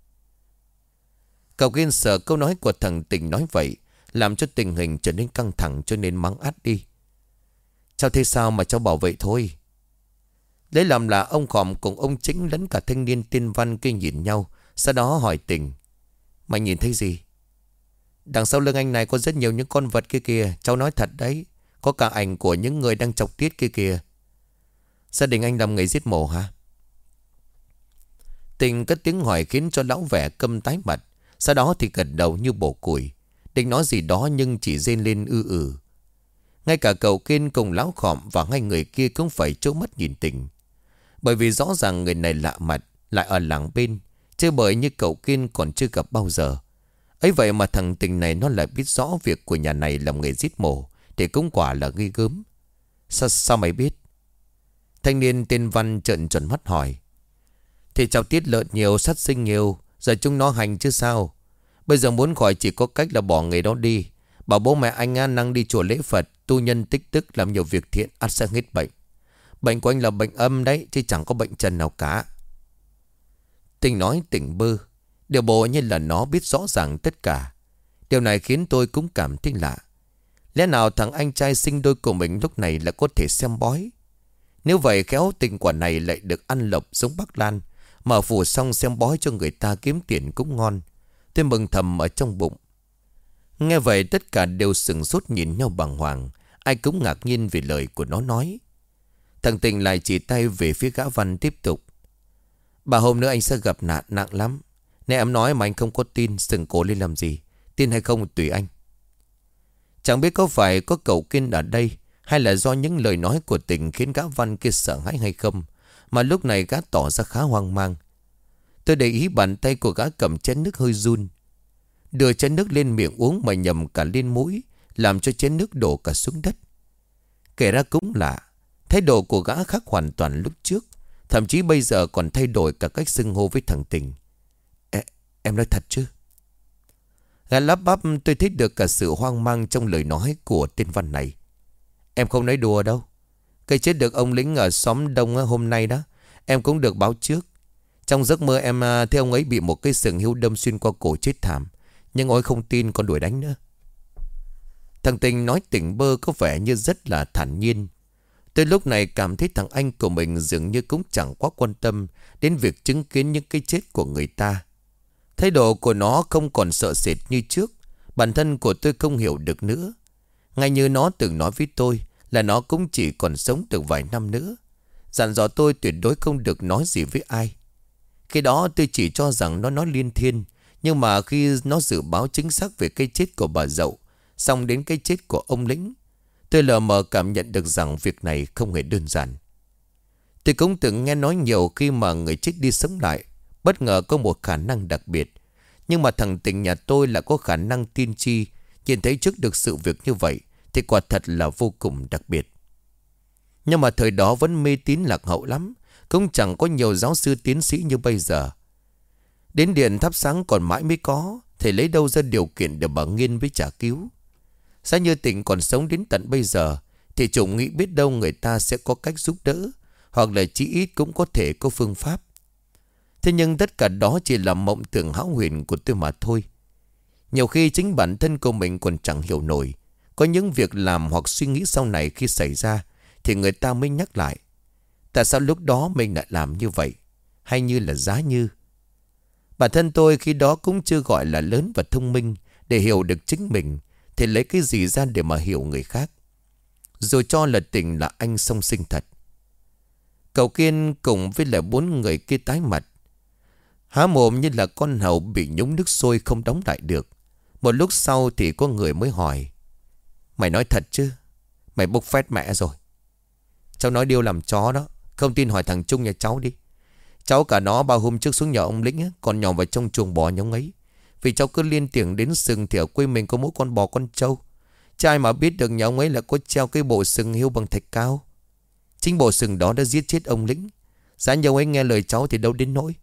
Cậu Kiên sợ câu nói của thằng Tình nói vậy, làm cho tình hình trở nên căng thẳng, cho nên mắng át đi. Cháu thế sao mà cháu bảo vậy thôi. Lấy làm là ông Khòm cùng ông Chính lẫn cả thanh niên tên Văn kia nhìn nhau. Sau đó hỏi Tình. Mày nhìn thấy gì? Đằng sau lưng anh này có rất nhiều những con vật kia kìa. Cháu nói thật đấy. Có cả ảnh của những người đang chọc tiết kia kìa. Gia đình anh làm nghề giết mổ hả? Tình cất tiếng hỏi khiến cho lão Vẻ câm tái mặt. Sau đó thì gật đầu như bổ củi. Định nói gì đó nhưng chỉ rên lên ư. Ngay cả cậu Kiên cùng lão Khòm và hai người kia cũng phải trố mắt nhìn Tình. Bởi vì rõ ràng người này lạ mặt, lại ở làng bên, chứ bởi như cậu Kiên còn chưa gặp bao giờ. Ấy vậy mà thằng Tình này nó lại biết rõ việc của nhà này làm nghề giết mổ, thì cũng quả là ghê gớm. Sao mày biết? Thanh niên tên Văn trợn tròn mắt hỏi. Thì cháu tiết lợn nhiều, sát sinh nhiều, giờ chúng nó hành chứ sao. Bây giờ muốn khỏi chỉ có cách là bỏ nghề đó đi. Bảo bố mẹ anh năng đi chùa lễ Phật, tu nhân tích đức, làm nhiều việc thiện, ắt sẽ hết bệnh. Bệnh của anh là bệnh âm đấy, chứ chẳng có bệnh trần nào cả. Tình nói tỉnh bơ. Điều bộ như là nó biết rõ ràng tất cả. Điều này khiến tôi cũng cảm thấy lạ. Lẽ nào thằng anh trai sinh đôi của mình lúc này lại có thể xem bói? Nếu vậy khéo tình quả này lại được ăn lộc giống bác Lan, Mở phủ xong xem bói cho người ta kiếm tiền cũng ngon. Tôi mừng thầm ở trong bụng. Nghe vậy tất cả đều sửng sốt nhìn nhau bàng hoàng. Ai cũng ngạc nhiên vì lời của nó nói. Thằng Tình lại chỉ tay về phía gã Văn tiếp tục. Bà hôm nữa anh sẽ gặp nạn nặng lắm. Nè em nói mà anh không có tin, sừng cổ lên làm gì. Tin hay không tùy anh. Chẳng biết có phải có cậu Kiên ở đây, hay là do những lời nói của Tình khiến gã Văn kia sợ hãi hay không, mà lúc này gã tỏ ra khá hoang mang. Tôi để ý bàn tay của gã cầm chén nước hơi run. Đưa chén nước lên miệng uống mà nhầm cả lên mũi, làm cho chén nước đổ cả xuống đất. Kể ra cũng lạ, thái độ của gã khác hoàn toàn lúc trước. Thậm chí bây giờ còn thay đổi cả cách xưng hô với thằng Tình. Em nói thật chứ? Gã lắp bắp. Tôi thấy được cả sự hoang mang trong lời nói của tên Văn này. Em không nói đùa đâu. Cái chết được ông lính ở xóm Đông hôm nay đó, em cũng được báo trước. Trong giấc mơ em thấy ông ấy bị một cây sừng hươu đâm xuyên qua cổ chết thảm. Nhưng ông ấy không tin, còn đuổi đánh nữa. Thằng Tình nói tỉnh bơ có vẻ như rất là thản nhiên. Tôi lúc này cảm thấy thằng anh của mình dường như cũng chẳng quá quan tâm đến việc chứng kiến những cái chết của người ta. Thái độ của nó không còn sợ sệt như trước. Bản thân của tôi không hiểu được nữa. Ngay như nó từng nói với tôi là nó cũng chỉ còn sống được vài năm nữa. Dặn dò tôi tuyệt đối không được nói gì với ai. Khi đó tôi chỉ cho rằng nó nói liên thiên. Nhưng mà khi nó dự báo chính xác về cái chết của bà Dậu, xong đến cái chết của ông lính, tôi lờ mờ cảm nhận được rằng việc này không hề đơn giản. Tôi cũng từng nghe nói nhiều khi mà người chết đi sống lại, bất ngờ có một khả năng đặc biệt. Nhưng mà thằng Tình nhà tôi là có khả năng tiên tri, nhìn thấy trước được sự việc như vậy thì quả thật là vô cùng đặc biệt. Nhưng mà thời đó vẫn mê tín lạc hậu lắm, cũng chẳng có nhiều giáo sư tiến sĩ như bây giờ. Đến điện thắp sáng còn mãi mới có, thì lấy đâu ra điều kiện để bà Nghiên với trả cứu. Giá như Tình còn sống đến tận bây giờ thì chúng nghĩ biết đâu người ta sẽ có cách giúp đỡ, hoặc là chí ít cũng có thể có phương pháp. Thế nhưng tất cả đó chỉ là mộng tưởng hão huyền của tôi mà thôi. Nhiều khi chính bản thân của mình còn chẳng hiểu nổi. Có những việc làm hoặc suy nghĩ sau này khi xảy ra thì người ta mới nhắc lại. Tại sao lúc đó mình lại làm như vậy? Hay như là giá như? Bản thân tôi khi đó cũng chưa gọi là lớn và thông minh để hiểu được chính mình, thì lấy cái gì ra để mà hiểu người khác? Rồi cho là Tình là anh song sinh thật. Cậu Kiên cùng với lại 4 người kia tái mặt, há mồm như là con hầu bị nhúng nước sôi không đóng lại được. Một lúc sau thì có người mới hỏi: Mày nói thật chứ? Mày bốc phét mẹ rồi. Cháu nói điêu làm chó đó. Không tin hỏi thằng Trung nhà cháu đi. Cháu cả nó 3 hôm trước xuống nhà ông lĩnh, còn nhỏ vào trong chuồng bò nhống ấy. Vì cháu cứ liên tưởng đến sừng thì ở quê mình có mỗi con bò con trâu. Trai mà biết được nhà ông ấy là có treo cái bộ sừng hươu bằng thạch cao. Chính bộ sừng đó đã giết chết ông lĩnh. Giá như ông ấy nghe lời cháu thì đâu đến nỗi.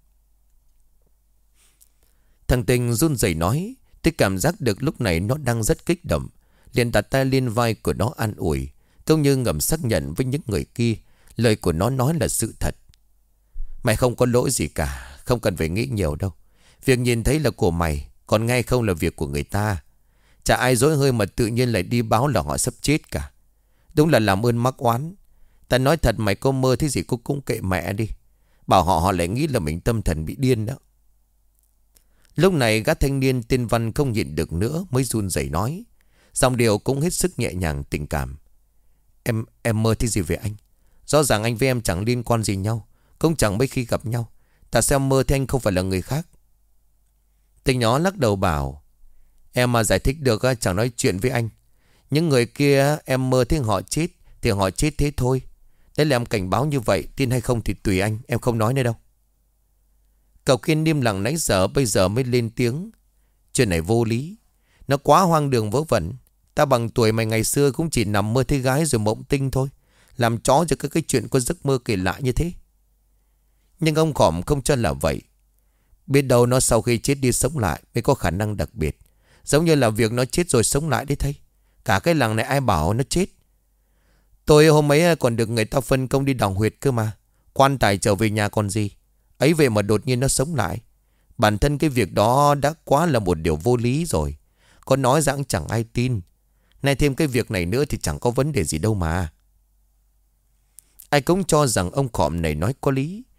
Thằng Tình run rẩy nói. Tôi cảm giác được lúc này nó đang rất kích động. Liền đặt tay lên vai của nó an ủi, cũng như ngầm xác nhận với những người kia lời của nó nói là sự thật. Mày không có lỗi gì cả, không cần phải nghĩ nhiều đâu. Việc nhìn thấy là của mày, còn nghe không là việc của người ta. Chả ai dối hơi mà tự nhiên lại đi báo là họ sắp chết cả. Đúng là làm ơn mắc oán. Ta nói thật, mày có mơ thế gì cũng kệ mẹ đi. Bảo họ lại nghĩ là mình tâm thần bị điên đó. Lúc này gã thanh niên tên Văn không nhịn được nữa, mới run rẩy nói, giọng điệu cũng hết sức nhẹ nhàng tình cảm. Em mơ thế gì về anh? Rõ ràng anh với em chẳng liên quan gì nhau, cũng chẳng mấy khi gặp nhau. Tại sao mơ thì anh không phải là người khác? Tình nhỏ lắc đầu bảo, em mà giải thích được chẳng nói chuyện với anh. Những người kia em mơ thấy họ chết thì họ chết thế thôi. Đấy là em cảnh báo như vậy, tin hay không thì tùy anh, em không nói nữa đâu. Cậu Kiên im lặng nãy giờ bây giờ mới lên tiếng. Chuyện này vô lý, nó quá hoang đường vớ vẩn. Ta bằng tuổi mày ngày xưa cũng chỉ nằm mơ thấy gái rồi mộng tinh thôi. Làm chó cho cái chuyện có giấc mơ kỳ lạ như thế. Nhưng ông Khỏm không cho là vậy. Biết đâu nó sau khi chết đi sống lại mới có khả năng đặc biệt. Giống như là việc nó chết rồi sống lại đấy thầy. Cả cái làng này ai bảo nó chết. Tôi hôm ấy còn được người ta phân công đi đào huyệt cơ mà. Quan tài trở về nhà còn gì. Ấy vậy mà đột nhiên nó sống lại. Bản thân cái việc đó đã quá là một điều vô lý rồi. Có nói rằng chẳng ai tin. Nay thêm cái việc này nữa thì chẳng có vấn đề gì đâu mà. Ai cũng cho rằng ông Khỏm này nói có lý.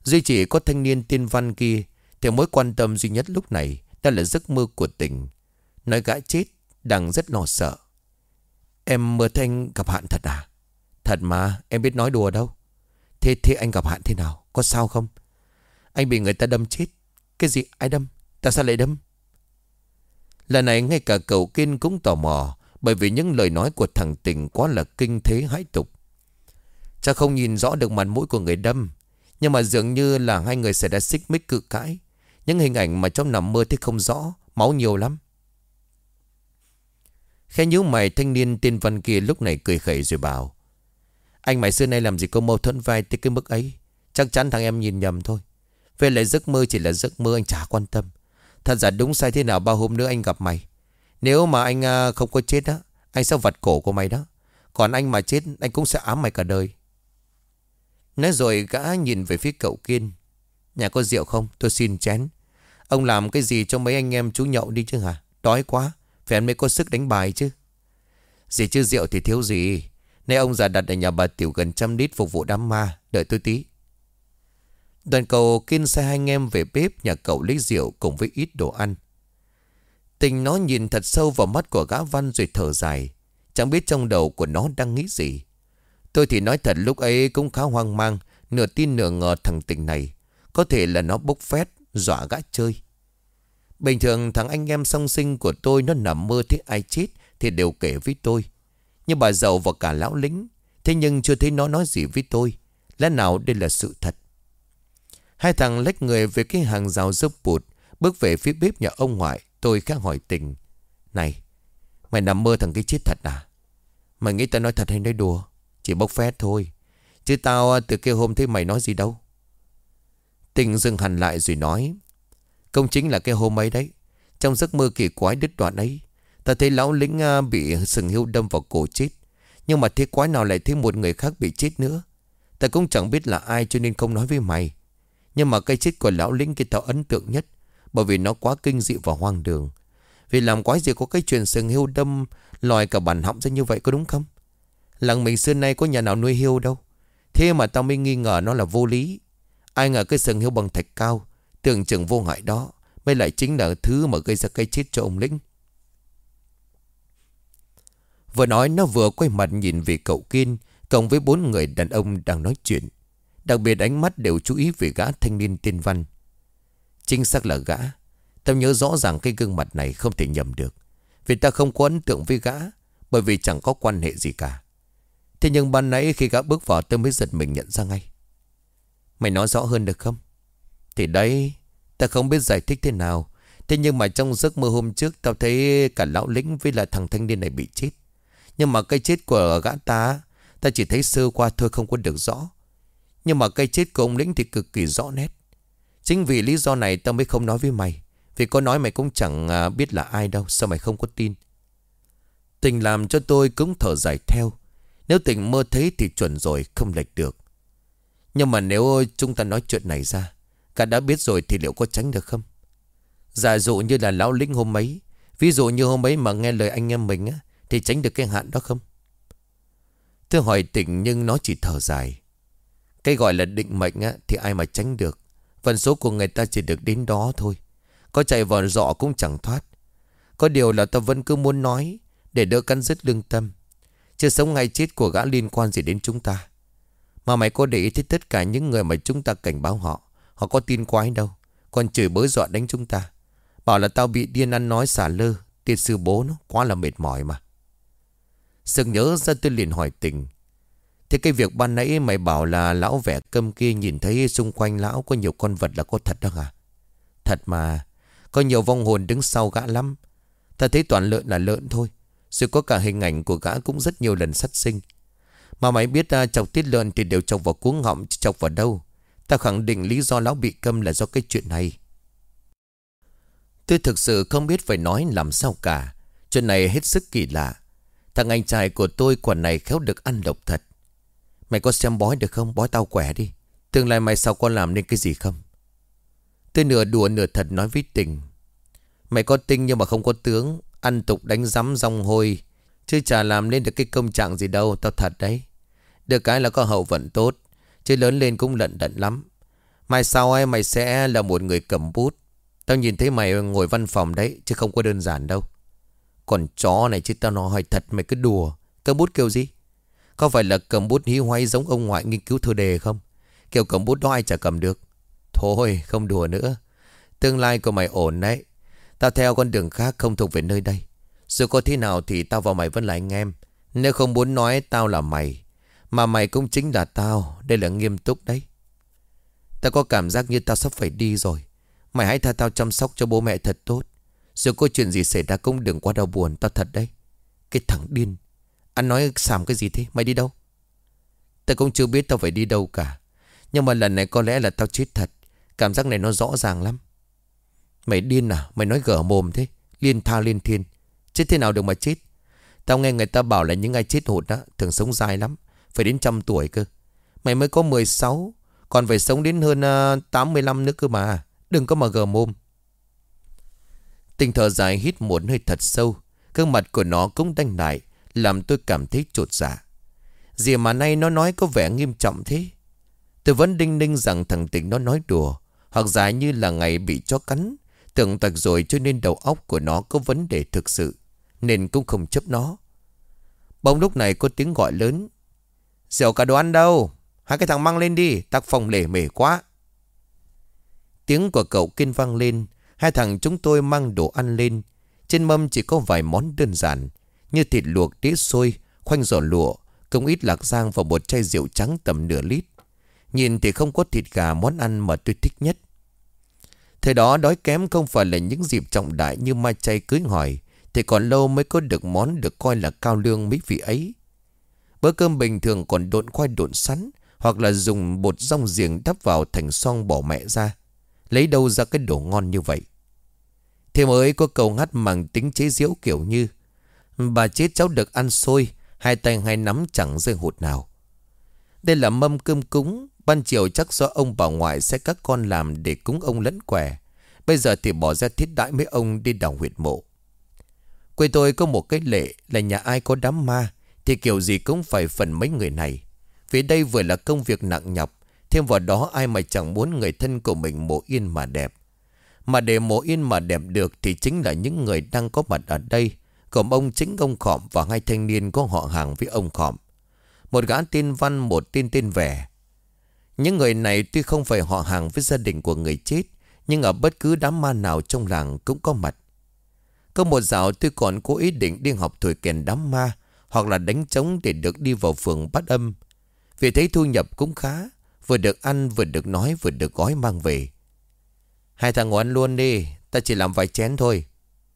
Duy chỉ có thanh niên tiên văn kia thì mối quan tâm duy nhất lúc này đó là giấc mơ của Tình. Nói gã chết đang rất lo sợ. Em mơ thấy anh gặp Hạn thật à? Thật mà, em biết nói đùa đâu. Thế anh gặp Hạn thế nào? Có sao không? Anh bị người ta đâm chết. Cái gì? Ai đâm? Tại sao lại đâm? Lần này ngay cả cậu Kiên cũng tò mò, bởi vì những lời nói của thằng Tình quá là kinh thế hãi tục. Chắc không nhìn rõ được mặt mũi của người đâm, nhưng mà dường như là hai người xảy ra xích mích cự cãi. Những hình ảnh mà trong nằm mơ thấy không rõ, máu nhiều lắm. Khẽ nhíu mày, thanh niên tên Văn kia lúc này cười khẩy rồi bảo: Anh mày xưa nay làm gì có mâu thuẫn vai tới cái mức ấy. Chắc chắn thằng em nhìn nhầm thôi. Về lại giấc mơ chỉ là giấc mơ, anh chả quan tâm. Thật ra đúng sai thế nào bao hôm nữa anh gặp mày. Nếu mà anh không có chết á, anh sẽ vặt cổ của mày đó. Còn anh mà chết, anh cũng sẽ ám mày cả đời. Nói rồi gã nhìn về phía cậu Kiên. Nhà có rượu không? Tôi xin chén. Ông làm cái gì cho mấy anh em chú nhậu đi chứ hả? Đói quá, phải ăn mới có sức đánh bài chứ. Gì chứ rượu thì thiếu gì. Nay ông già đặt ở nhà bà Tiểu gần 100 lít phục vụ đám ma. Đợi tôi tí. Đoàn cậu Kiên sai hai anh em về bếp nhà cậu lấy rượu cùng với ít đồ ăn. Tình nó nhìn thật sâu vào mắt của gã Văn rồi thở dài. Chẳng biết trong đầu của nó đang nghĩ gì. Tôi thì nói thật lúc ấy cũng khá hoang mang, nửa tin nửa ngờ thằng Tình này. Có thể là nó bốc phét, dọa gã chơi. Bình thường thằng anh em song sinh của tôi nó nằm mơ thấy ai chết thì đều kể với tôi. Nhưng bà giàu và cả lão lính, thế nhưng chưa thấy nó nói gì với tôi. Lẽ nào đây là sự thật? Hai thằng lách người về cái hàng rào dốc bụt, bước về phía bếp nhà ông ngoại. Tôi khẽ hỏi Tình: Này, mày nằm mơ thằng cái chết thật à? Mày nghĩ tao nói thật hay nói đùa? Chỉ bốc phét thôi, chứ tao từ kia hôm thấy mày nói gì đâu. Tình dừng hẳn lại rồi nói: Công chính là cái hôm ấy đấy. Trong giấc mơ kỳ quái đứt đoạn ấy, ta thấy lão lính bị sừng hươu đâm vào cổ chết. Nhưng mà thế quái nào lại thấy một người khác bị chết nữa. Ta cũng chẳng biết là ai cho nên không nói với mày. Nhưng mà cái chết của lão lính kia tao ấn tượng nhất, bởi vì nó quá kinh dị và hoang đường. Vì làm quái gì có cái chuyện sừng hươu đâm lòi cả bản họng ra như vậy, có đúng không? Làng mình xưa nay có nhà nào nuôi hươu đâu. Thế mà tao mới nghi ngờ nó là vô lý. Ai ngờ cái sừng hươu bằng thạch cao, tưởng chừng vô hại đó mới lại chính là thứ mà gây ra cái chết cho ông lính. Vừa nói nó vừa quay mặt nhìn về cậu Kiên cộng với 4 người đàn ông đang nói chuyện. Đặc biệt ánh mắt đều chú ý về gã thanh niên tên Văn. Chính xác là gã. Tao nhớ rõ ràng cái gương mặt này không thể nhầm được. Vì ta không có ấn tượng với gã, bởi vì chẳng có quan hệ gì cả. Thế nhưng ban nãy khi gã bước vào tôi mới giật mình nhận ra ngay. Mày nói rõ hơn được không? Thì đấy, ta không biết giải thích thế nào. Thế nhưng mà trong giấc mơ hôm trước tao thấy cả lão lĩnh với là thằng thanh niên này bị chết. Nhưng mà cái chết của gã ta chỉ thấy sơ qua thôi, không có được rõ. Nhưng mà cái chết của ông lĩnh thì cực kỳ rõ nét. Chính vì lý do này tao mới không nói với mày. Vì có nói mày cũng chẳng biết là ai đâu. Sao mày không có tin? Tình làm cho tôi cũng thở dài theo. Nếu Tình mơ thấy thì chuẩn rồi, không lệch được. Nhưng mà nếu chúng ta nói chuyện này ra, cả đã biết rồi thì liệu có tránh được không? Giả dụ như là lão lĩnh hôm ấy, ví dụ như hôm ấy mà nghe lời anh em mình á, thì tránh được cái hạn đó không? Tôi hỏi Tình nhưng nó chỉ thở dài. Cái gọi là định mệnh á, thì ai mà tránh được. Phần số của người ta chỉ được đến đó thôi. Có chạy vào giọ cũng chẳng thoát. Có điều là tao vẫn cứ muốn nói để đỡ cắn rứt lương tâm. Chứ sống hay chết của gã liên quan gì đến chúng ta. Mà mày có để ý thấy tất cả những người mà chúng ta cảnh báo họ, họ có tin quái đâu. Còn chửi bới dọa đánh chúng ta. Bảo là tao bị điên ăn nói xả lơ. Tiệt sư bố nó quá là mệt mỏi mà. Sực nhớ ra tôi liền hỏi Tình: Thế cái việc ban nãy mày bảo là lão vẻ câm kia nhìn thấy xung quanh lão có nhiều con vật là có thật đó hả? Thật mà. Có nhiều vong hồn đứng sau gã lắm. Ta thấy toàn lợn là lợn thôi. Rồi có cả hình ảnh của gã cũng rất nhiều lần sát sinh. Mà mày biết chọc tiết lợn thì đều chọc vào cuống họng, chứ chọc vào đâu. Ta khẳng định lý do lão bị câm là do cái chuyện này. Tôi thực sự không biết phải nói làm sao cả. Chuyện này hết sức kỳ lạ. Thằng anh trai của tôi quả này khéo được ăn độc thật. Mày có xem bói được không? Bói tao quẻ đi. Tương lai mày sao có làm nên cái gì không? Tôi nửa đùa nửa thật nói với Tình: Mày có tinh nhưng mà không có tướng. Ăn tục đánh rắm rong hôi, chứ chả làm nên được cái công trạng gì đâu. Tao thật đấy. Được cái là có hậu vận tốt, chứ lớn lên cũng lận đận lắm. Mai sau ấy mày sẽ là một người cầm bút. Tao nhìn thấy mày ngồi văn phòng đấy, chứ không có đơn giản đâu. Còn chó này chứ tao nói hỏi thật, mày cứ đùa. Cầm bút kiểu gì? Có phải là cầm bút hí hoáy giống ông ngoại nghiên cứu thơ đề không? Kiểu cầm bút đó ai chả cầm được. Thôi không đùa nữa. Tương lai của mày ổn đấy. Tao theo con đường khác không thuộc về nơi đây. Dù có thế nào thì tao và mày vẫn là anh em. Nếu không muốn nói tao là mày, mà mày cũng chính là tao. Đây là nghiêm túc đấy. Tao có cảm giác như tao sắp phải đi rồi. Mày hãy tha tao chăm sóc cho bố mẹ thật tốt. Dù có chuyện gì xảy ra cũng đừng quá đau buồn. Tao thật đấy. Cái thằng điên. Anh nói xàm cái gì thế? Mày đi đâu? Tao cũng chưa biết tao phải đi đâu cả. Nhưng mà lần này có lẽ là tao chết thật. Cảm giác này nó rõ ràng lắm. Mày điên à? Mày nói gở mồm thế. Liên tha liên thiên. Chết thế nào được mà chết? Tao nghe người ta bảo là những ai chết hụt á thường sống dài lắm. Phải đến 100 tuổi cơ. Mày mới có 16, còn phải sống đến hơn 85 nữa cơ mà. Đừng có mà gờ mồm. Tình thở dài hít một hơi thật sâu. Gương mặt của nó cũng đanh lại, làm tôi cảm thấy chột dạ. Gì mà nay nó nói có vẻ nghiêm trọng thế? Tôi vẫn đinh ninh rằng thằng Tình nó nói đùa, hoặc giả như là ngày bị chó cắn, tưởng tật rồi cho nên đầu óc của nó có vấn đề thực sự, nên cũng không chấp nó. Bỗng lúc này có tiếng gọi lớn. Rượu cả đồ ăn đâu? Hai cái thằng mang lên đi, tác phong lề mề quá. Tiếng của cậu Kiên vang lên. Hai thằng chúng tôi mang đồ ăn lên. Trên mâm chỉ có vài món đơn giản, như thịt luộc đĩa xôi, khoanh giò lụa, không ít lạc rang và một chai rượu trắng tầm nửa lít. Nhìn thì không có thịt gà, món ăn mà tôi thích nhất. Thời đó đói kém không phải là những dịp trọng đại như mai chay cưới hỏi, thì còn lâu mới có được món được coi là cao lương mỹ vị ấy. Bữa cơm bình thường còn độn khoai độn sắn, hoặc là dùng bột rong giềng đắp vào thành xoong bỏ mẹ ra. Lấy đâu ra cái đồ ngon như vậy? Thế mới có câu hát mang tính chế giễu kiểu như: bà chết cháu được ăn xôi, hai tay hai nắm chẳng rơi hột nào. Đây là mâm cơm cúng. Ban chiều chắc do ông bà ngoại sẽ các con làm để cúng ông lẫn quẻ. Bây giờ thì bỏ ra thiết đãi mấy ông đi đào huyệt mộ. Quê tôi có một cái lệ là nhà ai có đám ma thì kiểu gì cũng phải phần mấy người này. Vì đây vừa là công việc nặng nhọc, thêm vào đó ai mà chẳng muốn người thân của mình mộ yên mà đẹp. Mà để mộ yên mà đẹp được thì chính là những người đang có mặt ở đây, gồm ông Chính, ông Khọm và hai thanh niên có họ hàng với ông Khọm. Một gã tên Văn, một tên Vẻ. Những người này tuy không phải họ hàng với gia đình của người chết, nhưng ở bất cứ đám ma nào trong làng cũng có mặt. Có một dạo tôi còn có ý định đi học thổi kèn đám ma, hoặc là đánh trống để được đi vào phường Bát Âm. Vì thấy thu nhập cũng khá, vừa được ăn, vừa được nói, vừa được gói mang về. Hai thằng ngồi ăn luôn đi, ta chỉ làm vài chén thôi.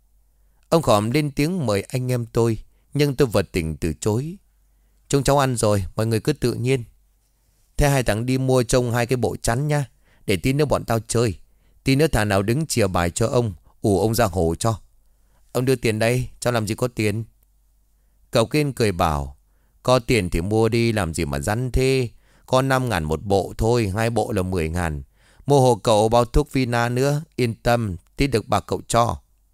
Ông Khỏm lên tiếng mời anh em tôi, nhưng tôi vật tình từ chối. Chúng cháu ăn rồi, mọi người cứ tự nhiên. Thế hai thằng đi mua trông hai cái bộ chắn nha, để tí nữa bọn tao chơi. Tí nữa thằng nào đứng chìa bài cho ông, ủ ông ra hồ cho. Ông đưa tiền đây, cháu làm gì có tiền. Cậu Kiên cười bảo: có tiền thì mua đi, làm gì mà rắn thế. Có 5.000 một bộ thôi, hai bộ là 10.000. Mua hộ cậu bao thuốc Vina nữa, yên tâm, tí được bà cậu cho.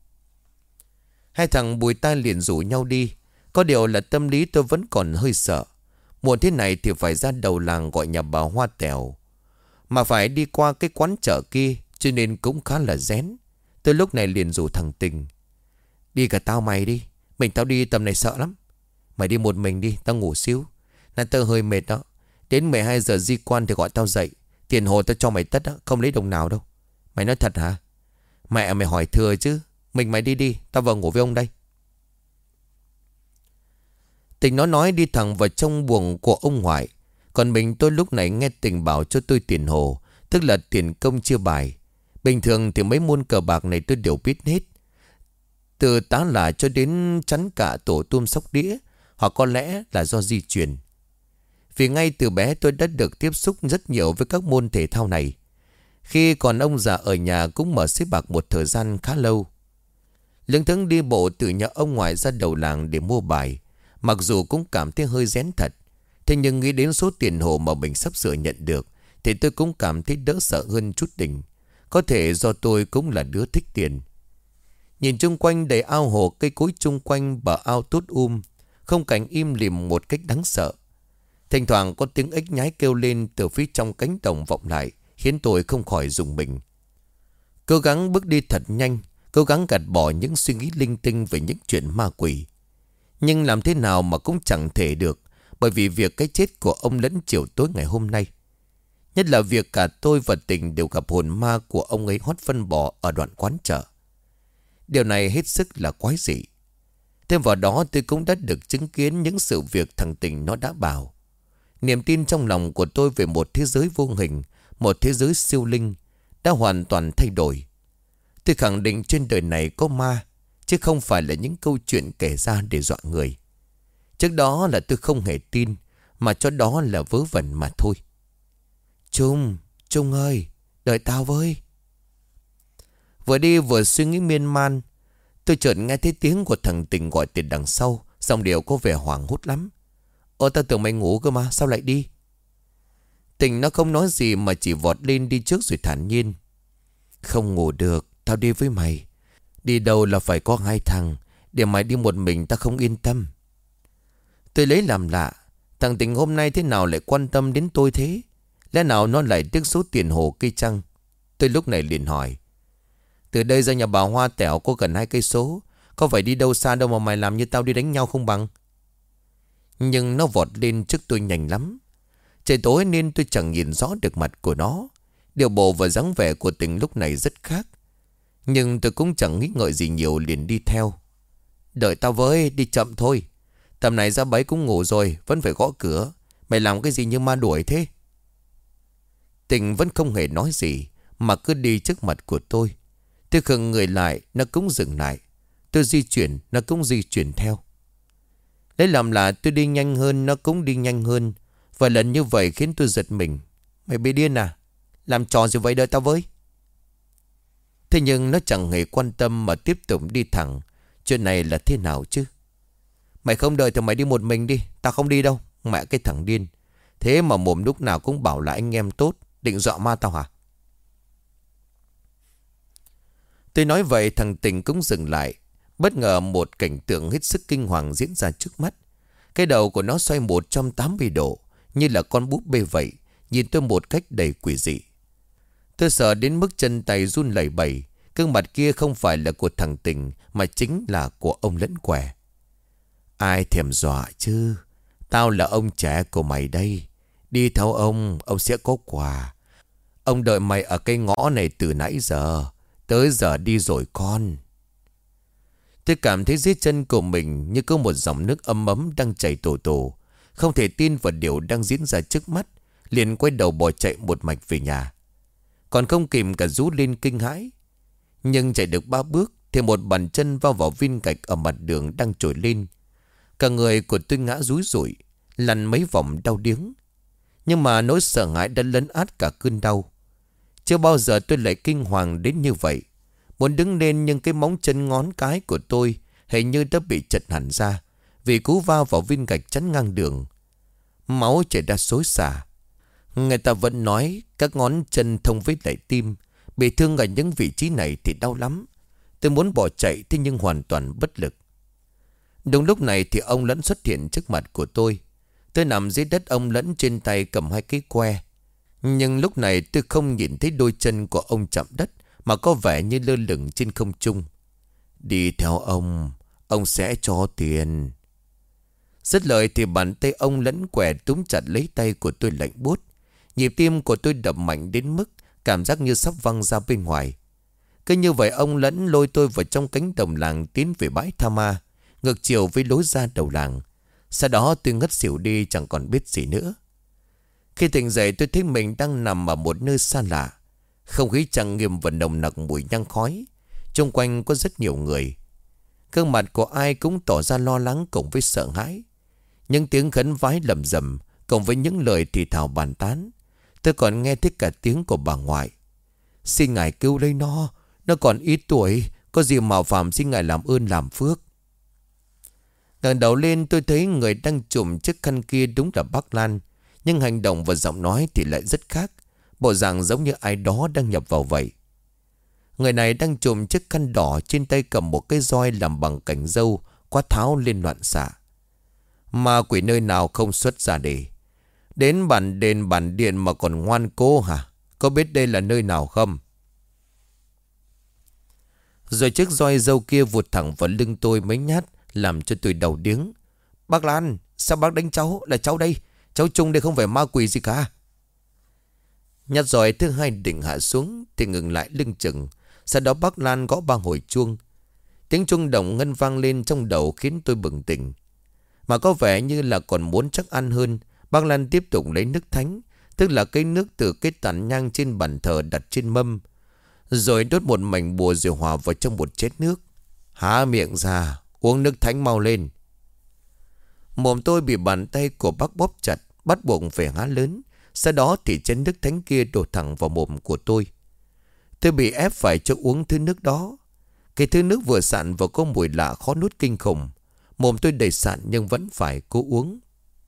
Hai thằng bùi tai liền rủ nhau đi. Có điều là tâm lý tôi vẫn còn hơi sợ. Muộn thế này thì phải ra đầu làng gọi nhà bà Hoa Tèo, mà phải đi qua cái quán chợ kia, cho nên cũng khá là rén. Tôi lúc này liền rủ thằng Tình: đi cả tao mày đi, mình tao đi tầm này sợ lắm. Mày đi một mình đi, tao ngủ xíu. Nay tao hơi mệt đó. Đến 12 giờ di quan thì gọi tao dậy. Tiền hồ tao cho mày tất đó, không lấy đồng nào đâu. Mày nói thật hả? Mẹ mày hỏi thừa chứ. Mình mày đi đi, tao vào ngủ với ông đây. Tình nó nói đi thẳng vào trong buồng của ông ngoại. Còn mình tôi lúc này nghe Tình bảo cho tôi tiền hồ, tức là tiền công chia bài. Bình thường thì mấy môn cờ bạc này tôi đều biết hết, từ tá là cho đến chắn cả tổ tôm sóc đĩa, hoặc có lẽ là do di truyền. Vì ngay từ bé tôi đã được tiếp xúc rất nhiều với các môn thể thao này. Khi còn ông già ở nhà cũng mở xếp bạc một thời gian khá lâu. Lững thững đi bộ từ nhà ông ngoại ra đầu làng để mua bài. Mặc dù cũng cảm thấy hơi rén thật, thế nhưng nghĩ đến số tiền hồ mà mình sắp sửa nhận được thì tôi cũng cảm thấy đỡ sợ hơn chút đỉnh. Có thể do tôi cũng là đứa thích tiền. Nhìn chung quanh đầy ao hồ, cây cối chung quanh bờ ao tốt không cảnh im lìm một cách đáng sợ. Thỉnh thoảng có tiếng ếch nhái kêu lên từ phía trong cánh đồng vọng lại, khiến tôi không khỏi rùng mình. Cố gắng bước đi thật nhanh, cố gắng gạt bỏ những suy nghĩ linh tinh về những chuyện ma quỷ. Nhưng làm thế nào mà cũng chẳng thể được, bởi vì việc cái chết của ông Lẫn chiều tối ngày hôm nay. Nhất là việc cả tôi và Tình đều gặp hồn ma của ông ấy hót phân bò ở đoạn quán chợ. Điều này hết sức là quái dị. Thêm vào đó tôi cũng đã được chứng kiến những sự việc thằng Tình nó đã bảo. Niềm tin trong lòng của tôi về một thế giới vô hình, một thế giới siêu linh đã hoàn toàn thay đổi. Tôi khẳng định trên đời này có ma, chứ không phải là những câu chuyện kể ra để dọa người. Trước đó là tôi không hề tin, mà cho đó là vớ vẩn mà thôi. Trung ơi, đợi tao với. Vừa đi vừa suy nghĩ miên man, tôi chợt nghe thấy tiếng của thằng Tình gọi từ đằng sau, giọng điệu có vẻ hoảng hốt lắm. Tao tưởng mày ngủ cơ mà, sao lại đi? Tình nó không nói gì mà chỉ vọt lên đi trước rồi thản nhiên. Không ngủ được, tao đi với mày. Đi đâu là phải có hai thằng, để mày đi một mình tao không yên tâm. Tôi lấy làm lạ, thằng Tình hôm nay thế nào lại quan tâm đến tôi thế? Lẽ nào nó lại tiếc số tiền hồ cây chăng? Tôi lúc này liền hỏi. Từ đây ra nhà bà Hoa Tẻo có gần 2 cây số, có phải đi đâu xa đâu mà mày làm như tao đi đánh nhau không bằng? Nhưng nó vọt lên trước tôi nhanh lắm. Trời tối nên tôi chẳng nhìn rõ được mặt của nó. Điều bộ và dáng vẻ của Tình lúc này rất khác. Nhưng tôi cũng chẳng nghĩ ngợi gì nhiều, liền đi theo. Đợi tao với, đi chậm thôi. Tầm này ra bấy cũng ngủ rồi, vẫn phải gõ cửa. Mày làm cái gì như ma đuổi thế? Tình vẫn không hề nói gì, mà cứ đi trước mặt của tôi. Tôi khựng người lại, nó cũng dừng lại. Tôi di chuyển, nó cũng di chuyển theo. Lấy làm là tôi đi nhanh hơn, nó cũng đi nhanh hơn. Và lần như vậy khiến tôi giật mình. Mày bị điên à? Làm trò gì vậy, đợi tao với. Thế nhưng nó chẳng hề quan tâm mà tiếp tục đi thẳng. Chuyện này là thế nào chứ? Mày không đợi thì mày đi một mình đi, tao không đi đâu. Mẹ cái thằng điên. Thế mà mồm lúc nào cũng bảo là anh em tốt. Định dọa ma tao hả? Tôi nói vậy thằng Tình cũng dừng lại. Bất ngờ một cảnh tượng hết sức kinh hoàng diễn ra trước mắt. Cái đầu của nó xoay 180 độ, như là con búp bê vậy, nhìn tôi một cách đầy quỷ dị. Tôi sợ đến mức chân tay run lẩy bẩy. Gương mặt kia không phải là của thằng Tình, mà chính là của ông Lẫn Què. Ai thèm dọa chứ? Tao là ông trẻ của mày đây. Đi theo ông sẽ có quà. Ông đợi mày ở cái ngõ này từ nãy giờ. Tới giờ đi rồi con. Tôi cảm thấy dưới chân của mình như có một dòng nước ấm ấm đang chảy tổ tổ. Không thể tin vào điều đang diễn ra trước mắt. Liền quay đầu bỏ chạy một mạch về nhà. Còn không kìm cả rú lên kinh hãi. Nhưng chạy được 3 bước thì một bàn chân vào viên gạch ở mặt đường đang trồi lên. Cả người của tôi ngã rúi rủi, lăn mấy vòng đau điếng. Nhưng mà nỗi sợ hãi đã lấn át cả cơn đau. Chưa bao giờ tôi lại kinh hoàng đến như vậy. Muốn đứng lên nhưng cái móng chân ngón cái của tôi hình như đã bị chật hẳn ra, vì cú va vào viên gạch chắn ngang đường. Máu chảy ra xối xả. Người ta vẫn nói các ngón chân thông với lại tim. Bị thương ở những vị trí này thì đau lắm. Tôi muốn bỏ chạy thế nhưng hoàn toàn bất lực. Đúng lúc này thì ông Lẫn xuất hiện trước mặt của tôi. Tôi nằm dưới đất, ông Lẫn trên tay cầm 2 cái que. Nhưng lúc này tôi không nhìn thấy đôi chân của ông chạm đất, mà có vẻ như lơ lửng trên không trung. Đi theo ông sẽ cho tiền. Dứt lời thì bàn tay ông Lẫn Què túm chặt lấy tay của tôi lạnh buốt. Nhịp tim của tôi đập mạnh đến mức cảm giác như sắp văng ra bên ngoài. Cứ như vậy ông Lẫn lôi tôi vào trong cánh đồng làng, tiến về bãi tha ma, ngược chiều với lối ra đầu làng. Sau đó tôi ngất xỉu đi, chẳng còn biết gì nữa. Khi tỉnh dậy tôi thấy mình đang nằm ở một nơi xa lạ. Không khí trang nghiêm và nồng nặc mùi nhang khói. Xung quanh có rất nhiều người. Gương mặt của ai cũng tỏ ra lo lắng cùng với sợ hãi. Những tiếng khấn vái lầm rầm cùng với những lời thì thào bàn tán. Tôi còn nghe thấy cả tiếng của bà ngoại. Xin ngài cứu lấy nó còn ít tuổi, có gì mạo phạm xin ngài làm ơn làm phước. Ngẩng đầu lên tôi thấy người đang trùm chiếc khăn kia đúng là bác Lan. Nhưng hành động và giọng nói thì lại rất khác. Bộ dạng giống như ai đó đang nhập vào vậy. Người này đang trùm chiếc khăn đỏ, trên tay cầm một cái roi làm bằng cành dâu, quát tháo lên loạn xạ. Ma quỷ nơi nào không xuất ra để đến bản đền bản điện mà còn ngoan cố hả? Có biết đây là nơi nào không? Rồi chiếc roi dâu kia vụt thẳng vào lưng tôi mấy nhát, làm cho tôi đầu điếng. Bác Lan, sao bác đánh cháu? Là cháu đây. Cháu Trung đây không phải ma quỷ gì cả. Nhát roi thứ hai định hạ xuống thì ngừng lại lưng chừng. Sau đó bác Lan gõ 3 hồi chuông. Tiếng chuông đồng ngân vang lên trong đầu khiến tôi bừng tỉnh. Mà có vẻ như là còn muốn chắc ăn hơn, bác Lan tiếp tục lấy nước thánh, tức là cái nước từ cái tàn nhang trên bàn thờ đặt trên mâm, rồi đốt một mảnh bùa rồi hòa vào trong một chén nước. Há miệng ra, uống nước thánh mau lên. Mồm tôi bị bàn tay của bác bóp chặt, bắt buộc phải há lớn. Sau đó thì chén nước thánh kia đổ thẳng vào mồm của tôi. Tôi bị ép phải cho uống thứ nước đó. Cái thứ nước vừa sạn và có mùi lạ khó nuốt kinh khủng. Mồm tôi đầy sạn nhưng vẫn phải cố uống.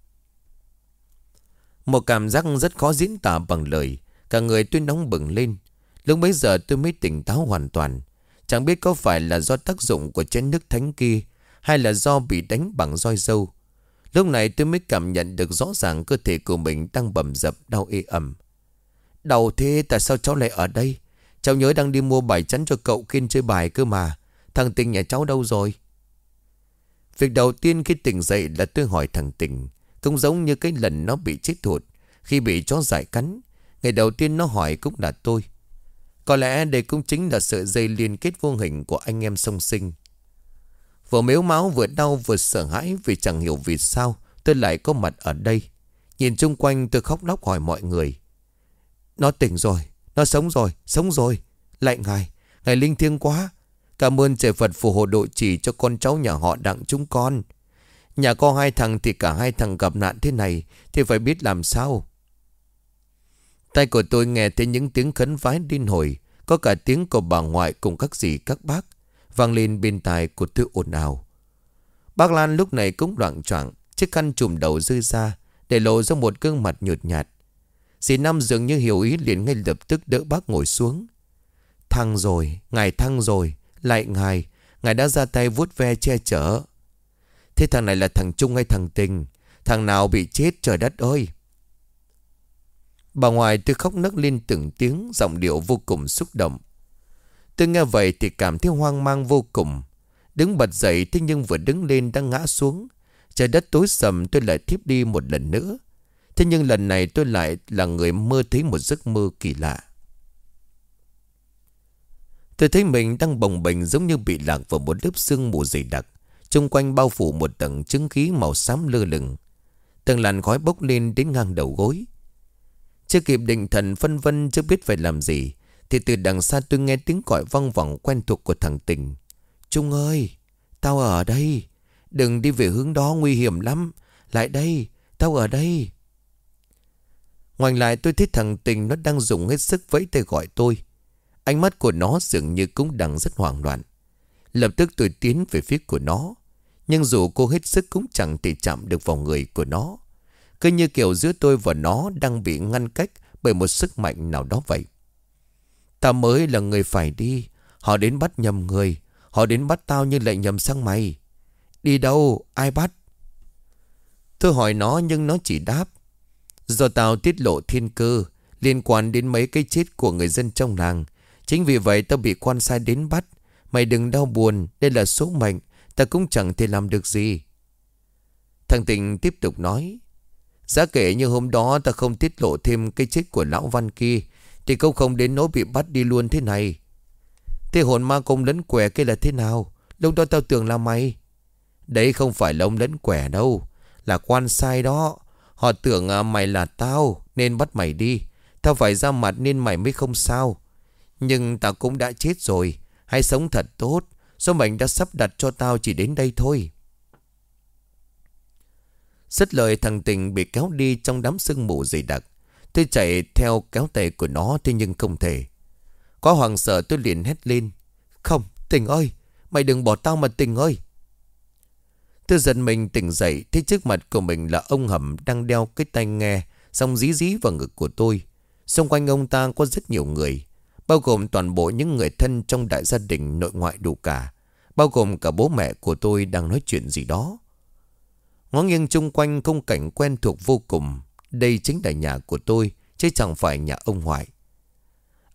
Một cảm giác rất khó diễn tả bằng lời. Cả người tôi nóng bừng lên. Lúc bấy giờ tôi mới tỉnh táo hoàn toàn. Chẳng biết có phải là do tác dụng của chén nước thánh kia, hay là do bị đánh bằng roi dâu. Lúc này tôi mới cảm nhận được rõ ràng cơ thể của mình đang bầm dập đau ê ẩm. Đau thế, tại sao cháu lại ở đây? Cháu nhớ đang đi mua bài chắn cho cậu Kiên chơi bài cơ mà. Thằng Tình nhà cháu đâu rồi? Việc đầu tiên khi tỉnh dậy là tôi hỏi thằng Tình. Cũng giống như cái lần nó bị chết thụt khi bị chó dại cắn. Ngày đầu tiên nó hỏi cũng là tôi. Có lẽ đây cũng chính là sợi dây liên kết vô hình của anh em song sinh. Vừa mếu máu vừa đau vừa sợ hãi vì chẳng hiểu vì sao tôi lại có mặt ở đây. Nhìn chung quanh tôi khóc lóc hỏi mọi người. Nó tỉnh rồi, nó sống rồi. Lạy ngài, ngài linh thiêng quá. Cảm ơn trời Phật phù hộ độ trì cho con cháu nhà họ Đặng chúng con. Nhà có 2 thằng thì cả 2 thằng gặp nạn thế này thì phải biết làm sao. Tai của tôi nghe thấy những tiếng khấn vái điên hồi, có cả tiếng của bà ngoại cùng các dì các bác vang lên bên tai của tôi ồn ào. Bác Lan lúc này cũng loạng choạng, chiếc khăn trùm đầu rơi ra để lộ ra một gương mặt nhợt nhạt. Dì Năm dường như hiểu ý liền ngay lập tức đỡ bác ngồi xuống. Thăng rồi, ngài thăng rồi. Lại ngài đã ra tay vuốt ve che chở. Thế thằng này là thằng Trung hay thằng Tình? Thằng nào bị chết trời đất ơi? Bà ngoại tôi khóc nấc lên từng tiếng, giọng điệu vô cùng xúc động. Tôi nghe vậy thì cảm thấy hoang mang vô cùng. Đứng bật dậy thế nhưng vừa đứng lên đã ngã xuống. Trời đất tối sầm, tôi lại thiếp đi một lần nữa. Thế nhưng lần này tôi lại là người mơ thấy một giấc mơ kỳ lạ. Tôi thấy mình đang bồng bềnh giống như bị lạc vào một lớp sương mù dày đặc. Xung quanh bao phủ một tầng chứng khí màu xám lơ lửng. Từng làn khói bốc lên đến ngang đầu gối. Chưa kịp định thần phân vân chưa biết phải làm gì, thì từ đằng xa tôi nghe tiếng gọi vang vẳng quen thuộc của thằng Tình. Trung ơi, tao ở đây. Đừng đi về hướng đó, nguy hiểm lắm. Lại đây, tao ở đây. Ngoảnh lại tôi thấy thằng Tình nó đang dùng hết sức vẫy tay gọi tôi. Ánh mắt của nó dường như cũng đang rất hoảng loạn. Lập tức tôi tiến về phía của nó. Nhưng dù cô hết sức cũng chẳng thể chạm được vào người của nó. Cứ như kiểu giữa tôi và nó đang bị ngăn cách bởi một sức mạnh nào đó vậy. Tao mới là người phải đi. Họ đến bắt nhầm người. Họ đến bắt tao nhưng lại nhầm sang mày. Đi đâu? Ai bắt? Tôi hỏi nó nhưng nó chỉ đáp. Do tao tiết lộ thiên cơ liên quan đến mấy cái chết của người dân trong làng. Chính vì vậy tao bị quan sai đến bắt. Mày đừng đau buồn. Đây là số mệnh. Ta cũng chẳng thể làm được gì. Thằng Tình tiếp tục nói. Giá kể như hôm đó ta không tiết lộ thêm cái chết của lão Văn kia, thì cũng không đến nỗi bị bắt đi luôn thế này. Thế hồn ma công lẫn quẻ kia là thế nào? Lúc đó tao tưởng là mày. Đấy không phải là ông lẫn quẻ đâu. Là quan sai đó. Họ tưởng mày là tao nên bắt mày đi. Tao phải ra mặt nên mày mới không sao. Nhưng tao cũng đã chết rồi. Hãy sống thật tốt. Số mệnh đã sắp đặt cho tao chỉ đến đây thôi. Dứt lời thằng Tình bị kéo đi trong đám sương mù dày đặc. Tôi chạy theo kéo tay của nó thế nhưng không thể. Quá hoảng sợ tôi liền hét lên. Không, Tình ơi, mày đừng bỏ tao mà Tình ơi. Tôi giật mình tỉnh dậy, thấy trước mặt của mình là ông Hầm đang đeo cái tai nghe xong dí dí vào ngực của tôi. Xung quanh ông ta có rất nhiều người, bao gồm toàn bộ những người thân trong đại gia đình nội ngoại đủ cả, bao gồm cả bố mẹ của tôi đang nói chuyện gì đó. Ngó nghiêng chung quanh khung cảnh quen thuộc vô cùng. Đây chính là nhà của tôi chứ chẳng phải nhà ông ngoại.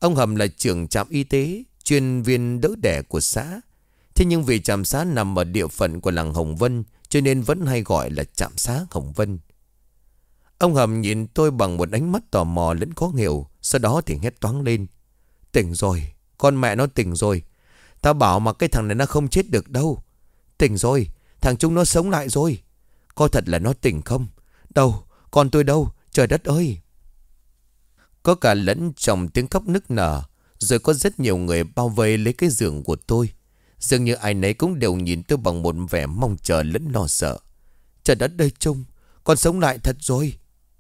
Ông Hầm là trưởng trạm y tế, chuyên viên đỡ đẻ của xã. Thế nhưng vì trạm xá nằm ở địa phận của làng Hồng Vân, cho nên vẫn hay gọi là trạm xá Hồng Vân. Ông Hầm nhìn tôi bằng một ánh mắt tò mò lẫn khó hiểu. Sau đó thì hét toáng lên: Tỉnh rồi, con mẹ nó tỉnh rồi. Tao bảo mà cái thằng này nó không chết được đâu. Tỉnh rồi, thằng Trung nó sống lại rồi. Coi thật là nó tỉnh không? Đâu, con tôi đâu, trời đất ơi. Có cả lẫn trong tiếng khóc nức nở. Rồi có rất nhiều người bao vây lấy cái giường của tôi. Dường như ai nấy cũng đều nhìn tôi bằng một vẻ mong chờ lẫn lo sợ. Trời đất ơi Trung, con sống lại thật rồi.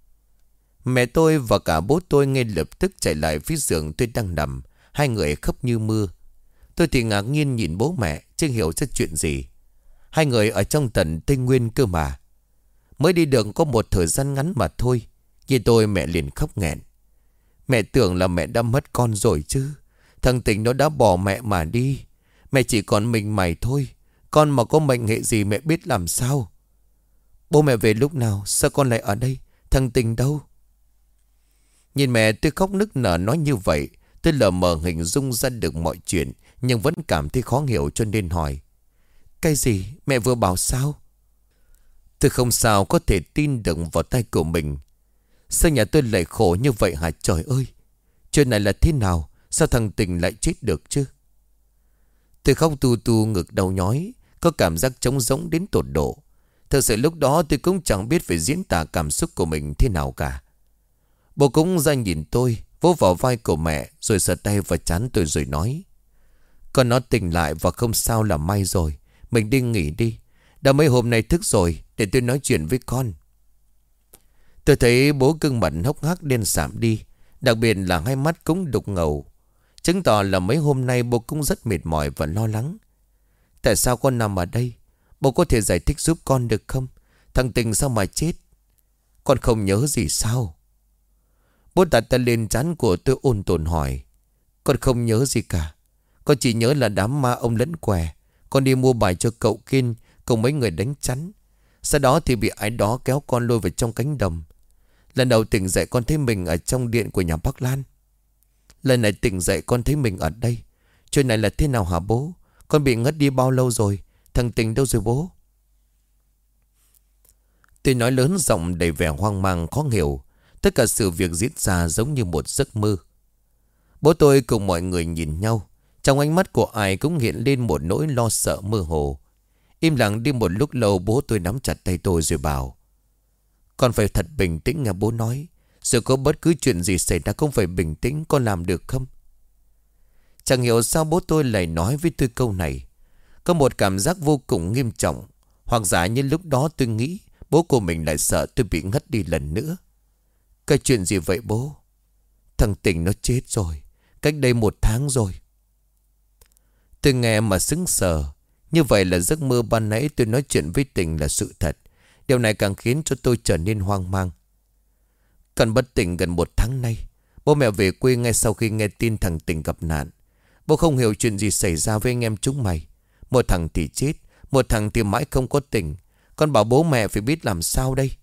Mẹ tôi và cả bố tôi ngay lập tức chạy lại phía giường tôi đang nằm. Hai người khóc như mưa. Tôi thì ngạc nhiên nhìn bố mẹ, chưa hiểu ra chuyện gì. Hai người ở trong tận Tây Nguyên cơ mà. Mới đi đường có một thời gian ngắn mà thôi. Nhìn tôi mẹ liền khóc nghẹn. Mẹ tưởng là mẹ đã mất con rồi chứ. Thằng Tình nó đã bỏ mẹ mà đi. Mẹ chỉ còn mình mày thôi. Con mà có mệnh hệ gì mẹ biết làm sao. Bố mẹ về lúc nào? Sao con lại ở đây? Thằng Tình đâu? Nhìn mẹ tôi khóc nức nở nói như vậy, tôi lờ mờ hình dung ra được mọi chuyện, nhưng vẫn cảm thấy khó hiểu cho nên hỏi: Cái gì? Mẹ vừa bảo sao? Tôi không sao có thể tin được vào tay của mình. Sao nhà tôi lại khổ như vậy hả trời ơi? Chuyện này là thế nào? Sao thằng Tình lại chết được chứ? Tôi khóc tu tu ngực đau nhói, có cảm giác trống rỗng đến tột độ. Thật sự lúc đó tôi cũng chẳng biết phải diễn tả cảm xúc của mình thế nào cả. Bố cũng ra nhìn tôi, vỗ vào vai của mẹ, rồi sờ tay vào trán tôi rồi nói: Con nó tỉnh lại và không sao là may rồi. Mình đi nghỉ đi. Đã mấy hôm nay thức rồi, để tôi nói chuyện với con. Tôi thấy bố gương mặt hốc hác đen sạm đi. Đặc biệt là hai mắt cũng đục ngầu, chứng tỏ là mấy hôm nay bố cũng rất mệt mỏi và lo lắng. Tại sao con nằm ở đây? Bố có thể giải thích giúp con được không? Thằng Tình sao mà chết? Con không nhớ gì sao? Bố đặt tay lên trán của tôi ôn tồn hỏi: Con không nhớ gì cả. Con chỉ nhớ là đám ma ông lẫn què. Con đi mua bài cho cậu Kiên cùng mấy người đánh chắn. Sau đó thì bị ai đó kéo con lôi vào trong cánh đồng. Lần đầu tỉnh dậy con thấy mình ở trong điện của nhà bác Lan. Lần này tỉnh dậy con thấy mình ở đây. Chuyện này là thế nào hả bố? Con bị ngất đi bao lâu rồi? Thằng Tình đâu rồi bố? Tôi nói lớn giọng đầy vẻ hoang mang khó hiểu. Tất cả sự việc diễn ra giống như một giấc mơ. Bố tôi cùng mọi người nhìn nhau. Trong ánh mắt của ai cũng hiện lên một nỗi lo sợ mơ hồ. Im lặng đi một lúc lâu, bố tôi nắm chặt tay tôi rồi bảo: Con phải thật bình tĩnh nghe bố nói. Rồi có bất cứ chuyện gì xảy ra cũng phải bình tĩnh. Con làm được không? Chẳng hiểu sao bố tôi lại nói với tôi câu này. Có một cảm giác vô cùng nghiêm trọng. Hoặc giả như lúc đó tôi nghĩ bố của mình lại sợ tôi bị ngất đi lần nữa. Cái chuyện gì vậy bố? Thằng Tình nó chết rồi. Cách đây 1 tháng rồi. Tôi nghe mà sững sờ. Như vậy là giấc mơ ban nãy tôi nói chuyện với Tình là sự thật. Điều này càng khiến cho tôi trở nên hoang mang. Còn bất tỉnh gần 1 tháng nay. Bố mẹ về quê ngay sau khi nghe tin thằng Tình gặp nạn. Bố không hiểu chuyện gì xảy ra với anh em chúng mày. Một thằng thì chết, một thằng thì mãi không có tỉnh. Con bảo bố mẹ phải biết làm sao đây?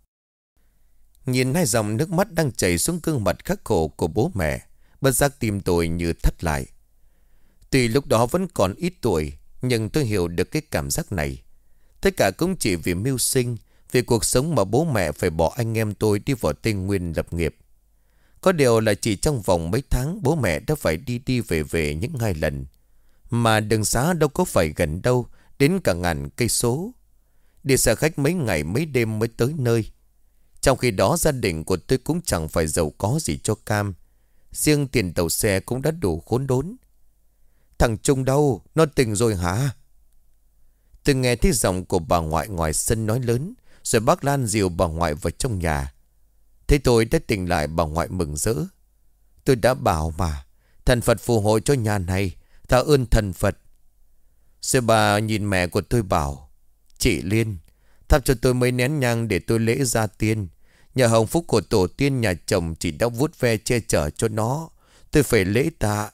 Nhìn hai dòng nước mắt đang chảy xuống gương mặt khắc khổ của bố mẹ, bất giác tim tôi như thắt lại. Tuy lúc đó vẫn còn ít tuổi, nhưng tôi hiểu được cái cảm giác này. Tất cả cũng chỉ vì mưu sinh, vì cuộc sống mà bố mẹ phải bỏ anh em tôi đi vào Tây Nguyên lập nghiệp. Có điều là chỉ trong vòng mấy tháng bố mẹ đã phải đi đi về về những 2 lần. Mà đường xá đâu có phải gần đâu, đến cả ngàn cây số. Đi xe khách mấy ngày mấy đêm mới tới nơi. Trong khi đó gia đình của tôi cũng chẳng phải giàu có gì cho cam. Riêng tiền tàu xe cũng đã đủ khốn đốn. Thằng Trung đâu? Nó tỉnh rồi hả? Tôi nghe thấy giọng của bà ngoại ngoài sân nói lớn. Rồi bác Lan dìu bà ngoại vào trong nhà. Thế tôi đã tỉnh lại, bà ngoại mừng rỡ. Tôi đã bảo mà, thần Phật phù hộ cho nhà này. Tạ ơn thần Phật. Rồi bà nhìn mẹ của tôi bảo: Chị Liên, thắp cho tôi mấy nén nhang để tôi lễ gia tiên. Nhờ hồng phúc của tổ tiên nhà chồng chị đã vuốt ve che chở cho nó. Tôi phải lễ tạ.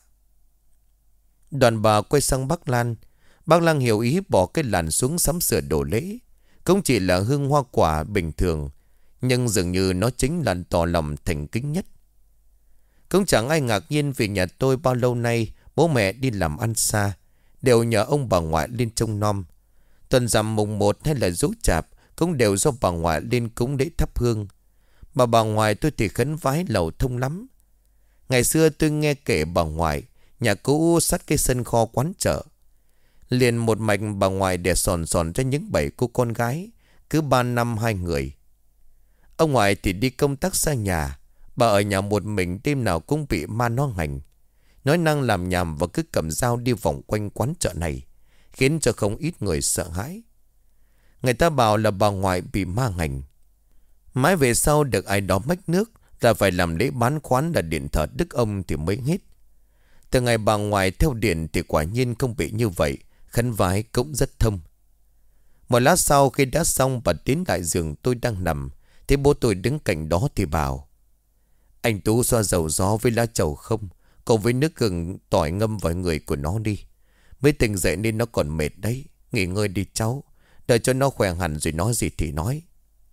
Đoàn bà quay sang bác Lan. Bác Lan hiểu ý bỏ cái làn xuống sắm sửa đồ lễ. Cũng chỉ là hương hoa quả bình thường, nhưng dường như nó chính là tỏ lòng thành kính nhất. Cũng chẳng ai ngạc nhiên vì nhà tôi bao lâu nay bố mẹ đi làm ăn xa, đều nhờ ông bà ngoại lên trông nom. Tuần rằm mùng 1 hay là Giỗ Chạp cũng đều do bà ngoại lên cúng lễ thắp hương. Mà bà ngoại tôi thì khấn vái lầu thông lắm. Ngày xưa tôi nghe kể bà ngoại nhà cũ sát cái sân kho quán chợ. Liền một mạch bà ngoại đẻ sòn sòn cho những 7 cô con gái, cứ 3 năm 2 người. Ông ngoại thì đi công tác xa nhà, bà ở nhà một mình đêm nào cũng bị ma nó hành. Nói năng làm nhảm và cứ cầm dao đi vòng quanh quán chợ này, khiến cho không ít người sợ hãi. Người ta bảo là bà ngoại bị ma hành. Mãi về sau được ai đó mách nước là phải làm lễ bán khoán là điện thờ đức ông thì mới hết. Từ ngày bà ngoại theo điện thì quả nhiên không bị như vậy, khấn vái cũng rất thông. Một lát sau khi đã xong và tiến lại giường tôi đang nằm, thấy bố tôi đứng cạnh đó thì bảo: Anh Tú xoa dầu gió với lá trầu không, cùng với nước gừng tỏi ngâm vào người của nó đi. Mới tỉnh dậy nên nó còn mệt đấy. Nghỉ ngơi đi cháu, đợi cho nó khỏe hẳn rồi nói gì thì nói.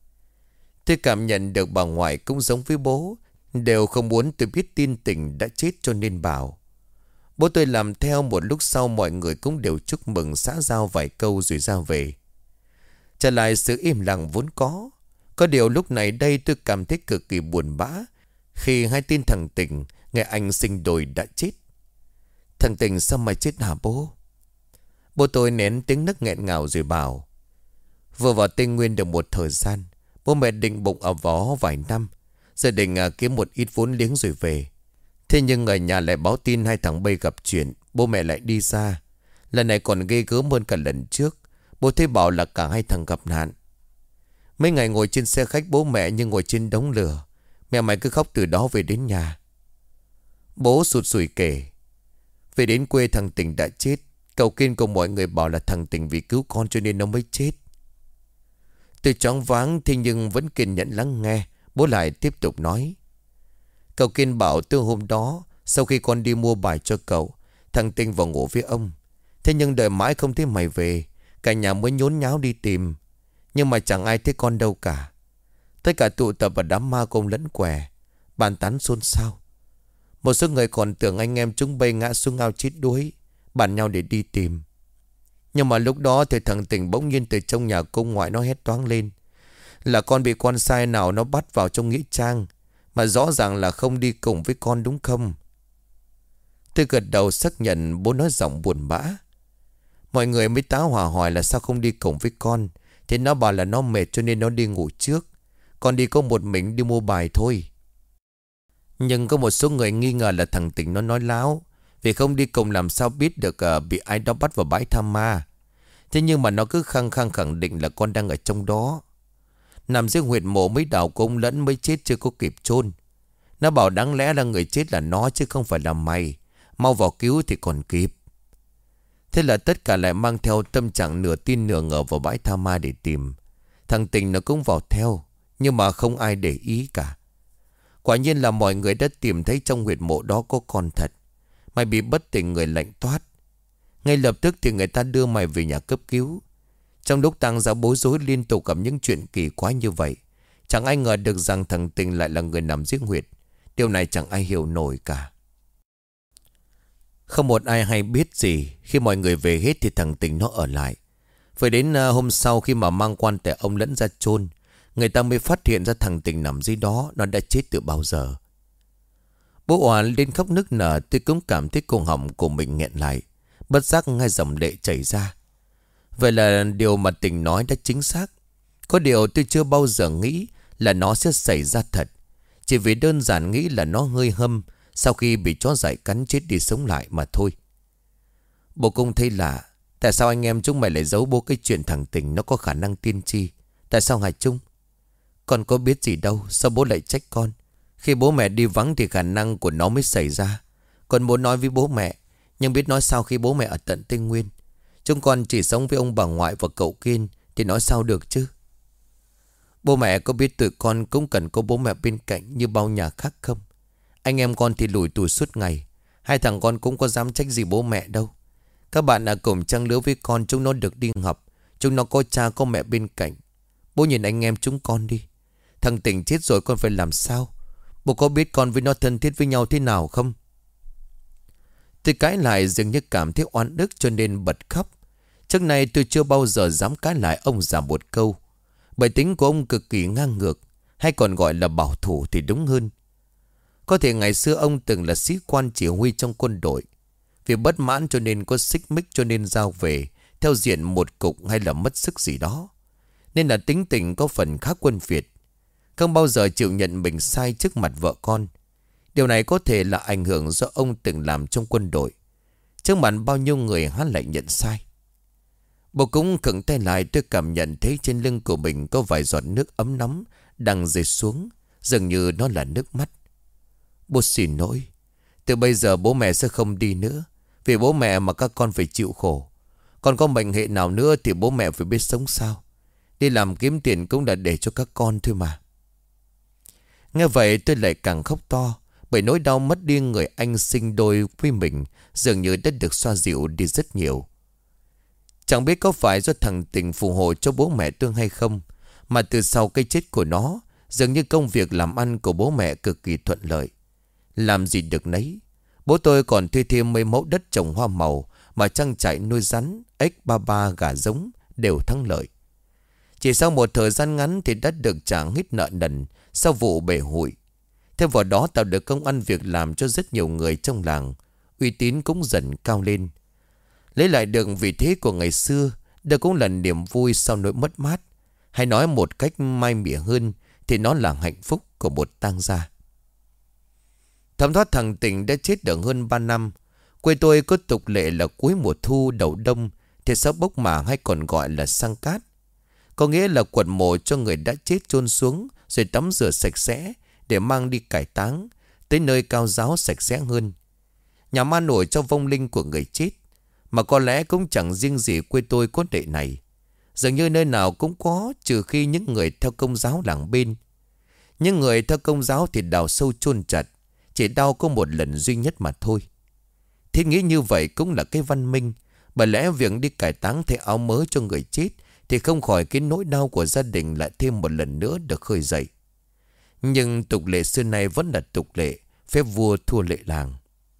Tôi cảm nhận được bà ngoại cũng giống với bố, đều không muốn tôi biết tin tình đã chết cho nên bảo. Bố tôi làm theo. Một lúc sau mọi người cũng đều chúc mừng, xã giao vài câu rồi ra về. Trở lại sự im lặng vốn có. Có điều lúc này đây tôi cảm thấy cực kỳ buồn bã khi hai tin thằng Tình, ngày anh sinh đôi đã chết. Thằng Tình sao mà chết hả bố? Bố tôi nén tiếng nấc nghẹn ngào rồi bảo: Vừa vào Tây Nguyên được một thời gian, bố mẹ định bụng ở Võ vài năm, giờ định kiếm một ít vốn liếng rồi về. Thế nhưng ở nhà lại báo tin hai thằng Bây gặp chuyện, bố mẹ lại đi xa. Lần này còn ghê gớm hơn cả lần trước. Bố thấy bảo là cả hai thằng gặp nạn. Mấy ngày ngồi trên xe khách bố mẹ như ngồi trên đống lửa. Mẹ mày cứ khóc từ đó về đến nhà. Bố sụt sùi kể: Về đến quê thằng Tình đã chết. Cầu kiên của mọi người bảo là thằng Tình vì cứu con cho nên nó mới chết. Tôi choáng váng thế nhưng vẫn kiên nhẫn lắng nghe. Bố lại tiếp tục nói: Cậu kiên bảo từ hôm đó, sau khi con đi mua bài cho cậu, thằng Tình vào ngủ với ông. Thế nhưng đợi mãi không thấy mày về, cả nhà mới nhốn nháo đi tìm. Nhưng mà chẳng ai thấy con đâu cả. Tất cả tụ tập vào đám ma công lẫn què, bàn tán xôn xao. Một số người còn tưởng anh em chúng bay ngã xuống ao chết đuối, bàn nhau để đi tìm. Nhưng mà lúc đó thì thằng Tình bỗng nhiên từ trong nhà cô ngoại nó hét toáng lên là con bị con sai nào nó bắt vào trong nghĩa trang, mà rõ ràng là không đi cùng với con đúng không? Tôi gật đầu xác nhận. Bố nói giọng buồn bã. Mọi người mới tá hỏa hỏi là sao không đi cùng với con. Thì nó bảo là nó mệt cho nên nó đi ngủ trước. Con đi có một mình đi mua bài thôi. Nhưng có một số người nghi ngờ là thằng Tình nó nói láo, vì không đi cùng làm sao biết được bị ai đó bắt vào bãi tha ma. Thế nhưng mà nó cứ khăng khăng khẳng định là con đang ở trong đó. Nằm dưới huyệt mộ mấy đào công lẫn mới chết chưa có kịp chôn. Nó bảo đáng lẽ là người chết là nó chứ không phải là mày. Mau vào cứu thì còn kịp. Thế là tất cả lại mang theo tâm trạng nửa tin nửa ngờ vào bãi tha ma để tìm. Thằng Tình nó cũng vào theo, nhưng mà không ai để ý cả. Quả nhiên là mọi người đã tìm thấy trong huyệt mộ đó có con thật. Mày bị bất tỉnh người lạnh toát. Ngay lập tức thì người ta đưa mày về nhà cấp cứu. Trong lúc tang gia bối rối liên tục gặp những chuyện kỳ quái như vậy. Chẳng ai ngờ được rằng thằng Tình lại là người nằm dưới huyệt. Điều này chẳng ai hiểu nổi cả. Không một ai hay biết gì. Khi mọi người về hết thì thằng Tình nó ở lại. Phải đến hôm sau khi mà mang quan tài ông lẫn ra chôn, người ta mới phát hiện ra thằng Tình nằm dưới đó. Nó đã chết từ bao giờ. Bố Hòa lên khóc nức nở. Tôi cũng cảm thấy cổ họng của mình nghẹn lại. Bất giác hai dòng lệ chảy ra. Vậy là điều mà Tình nói đã chính xác. Có điều tôi chưa bao giờ nghĩ là nó sẽ xảy ra thật. Chỉ vì đơn giản nghĩ là nó hơi hâm sau khi bị chó dại cắn chết đi sống lại mà thôi. Bố cũng thấy lạ. Tại sao anh em chúng mày lại giấu bố cái chuyện thằng Tình nó có khả năng tiên tri? Tại sao hả Trung? Con có biết gì đâu. Sao bố lại trách con? Khi bố mẹ đi vắng thì khả năng của nó mới xảy ra. Con muốn nói với bố mẹ, nhưng biết nói sao khi bố mẹ ở tận Tây Nguyên. Chúng con chỉ sống với ông bà ngoại và cậu Kiên thì nói sao được chứ? Bố mẹ có biết tụi con cũng cần có bố mẹ bên cạnh như bao nhà khác không? Anh em con thì lủi tủi suốt ngày. Hai thằng con cũng có dám trách gì bố mẹ đâu. Các bạn ở cùng trang lứa với con, chúng nó được đi học. Chúng nó có cha có mẹ bên cạnh. Bố nhìn anh em chúng con đi. Thằng Tình chết rồi con phải làm sao? Bố có biết con với nó thân thiết với nhau thế nào không? Tôi cãi lại dường như cảm thấy oan ức cho nên bật khóc. Trước nay tôi chưa bao giờ dám cãi lại ông già một câu. Bởi tính của ông cực kỳ ngang ngược, hay còn gọi là bảo thủ thì đúng hơn. Có thể ngày xưa ông từng là sĩ quan chỉ huy trong quân đội. Vì bất mãn cho nên có xích mích cho nên giao về theo diện một cục hay là mất sức gì đó. Nên là tính tình có phần khác quân Việt. Không bao giờ chịu nhận mình sai trước mặt vợ con. Điều này có thể là ảnh hưởng do ông từng làm trong quân đội. Trước mặt bao nhiêu người hắn lại nhận sai. Bố cũng khựng tay lại, tôi cảm nhận thấy trên lưng của mình có vài giọt nước ấm nóng đang rơi xuống. Dường như nó là nước mắt. Bố xin lỗi. Từ bây giờ bố mẹ sẽ không đi nữa. Vì bố mẹ mà các con phải chịu khổ. Còn có mệnh hệ nào nữa thì bố mẹ phải biết sống sao. Đi làm kiếm tiền cũng là để cho các con thôi mà. Nghe vậy tôi lại càng khóc to. Bởi nỗi đau mất đi người anh sinh đôi với mình dường như đã được xoa dịu đi rất nhiều. Chẳng biết có phải do thằng Tình phù hộ cho bố mẹ tôi hay không, mà từ sau cái chết của nó, dường như công việc làm ăn của bố mẹ cực kỳ thuận lợi. Làm gì được nấy. Bố tôi còn thuê thêm mấy mẫu đất trồng hoa màu mà trang trại nuôi rắn, ếch, ba ba, gà giống đều thắng lợi. Chỉ sau một thời gian ngắn thì đã được trả hết nợ nần sau vụ bể hụi. Thêm vào đó tạo được công ăn việc làm cho rất nhiều người trong làng. Uy tín cũng dần cao lên. Lấy lại được vị thế của ngày xưa, đây cũng là niềm vui sau nỗi mất mát. Hay nói một cách mai mỉa hơn thì nó là hạnh phúc của một tang gia. Thấm thoát thằng Tình đã chết được hơn 3 năm. Quê tôi có tục lệ là cuối mùa thu đầu đông thì sẽ bốc mả hay còn gọi là sang cát. Có nghĩa là quật mộ cho người đã chết chôn xuống rồi tắm rửa sạch sẽ để mang đi cải táng tới nơi cao ráo sạch sẽ hơn. Nhằm an ủi cho vong linh của người chết. Mà có lẽ cũng chẳng riêng gì quê tôi có lệ này. Dường như nơi nào cũng có, trừ khi những người theo Công giáo làng bên. Những người theo Công giáo thì đào sâu chôn chặt, chỉ đau có một lần duy nhất mà thôi. Thế nghĩ như vậy cũng là cái văn minh. Bởi lẽ việc đi cải táng thay áo mới cho người chết thì không khỏi cái nỗi đau của gia đình lại thêm một lần nữa được khơi dậy. Nhưng tục lệ xưa nay vẫn là tục lệ, phép vua thua lệ làng.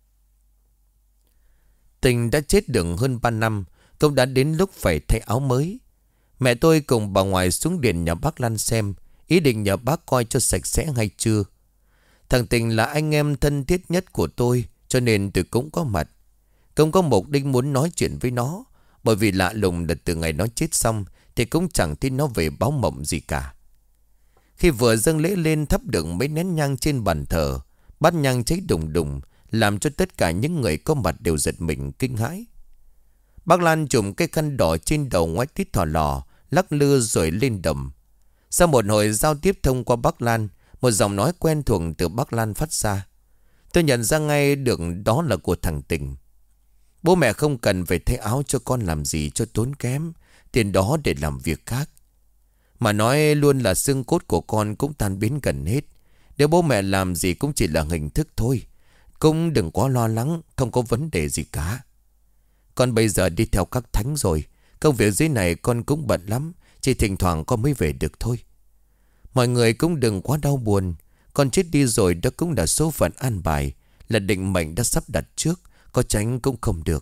Tình đã chết được hơn 3 năm, cũng đã đến lúc phải thay áo mới. Mẹ tôi cùng bà ngoại xuống điện nhà bác Lan xem, ý định nhờ bác coi cho sạch sẽ hay chưa. Thằng Tình là anh em thân thiết nhất của tôi, cho nên tôi cũng có mặt. Không có mục đích muốn nói chuyện với nó, bởi vì lạ lùng là từ ngày nó chết xong thì cũng chẳng tin nó về báo mộng gì cả. Khi vừa dâng lễ lên thắp được mấy nén nhang trên bàn thờ, bát nhang cháy đùng đùng, làm cho tất cả những người có mặt đều giật mình kinh hãi. Bác Lan chùm cái khăn đỏ trên đầu ngoái tít thỏ lò, lắc lư rồi lên đầm. Sau một hồi giao tiếp thông qua bác Lan, một giọng nói quen thuộc từ bác Lan phát ra. Tôi nhận ra ngay được đó là của thằng Tình. Bố mẹ không cần phải thay áo cho con làm gì cho tốn kém, tiền đó để làm việc khác. Mà nói luôn là xương cốt của con cũng tan biến gần hết. Nếu bố mẹ làm gì cũng chỉ là hình thức thôi. Cũng đừng quá lo lắng, không có vấn đề gì cả. Con bây giờ đi theo các thánh rồi. Công việc dưới này con cũng bận lắm. Chỉ thỉnh thoảng con mới về được thôi. Mọi người cũng đừng quá đau buồn. Con chết đi rồi đó cũng là số phận an bài. Là định mệnh đã sắp đặt trước. Có tránh cũng không được.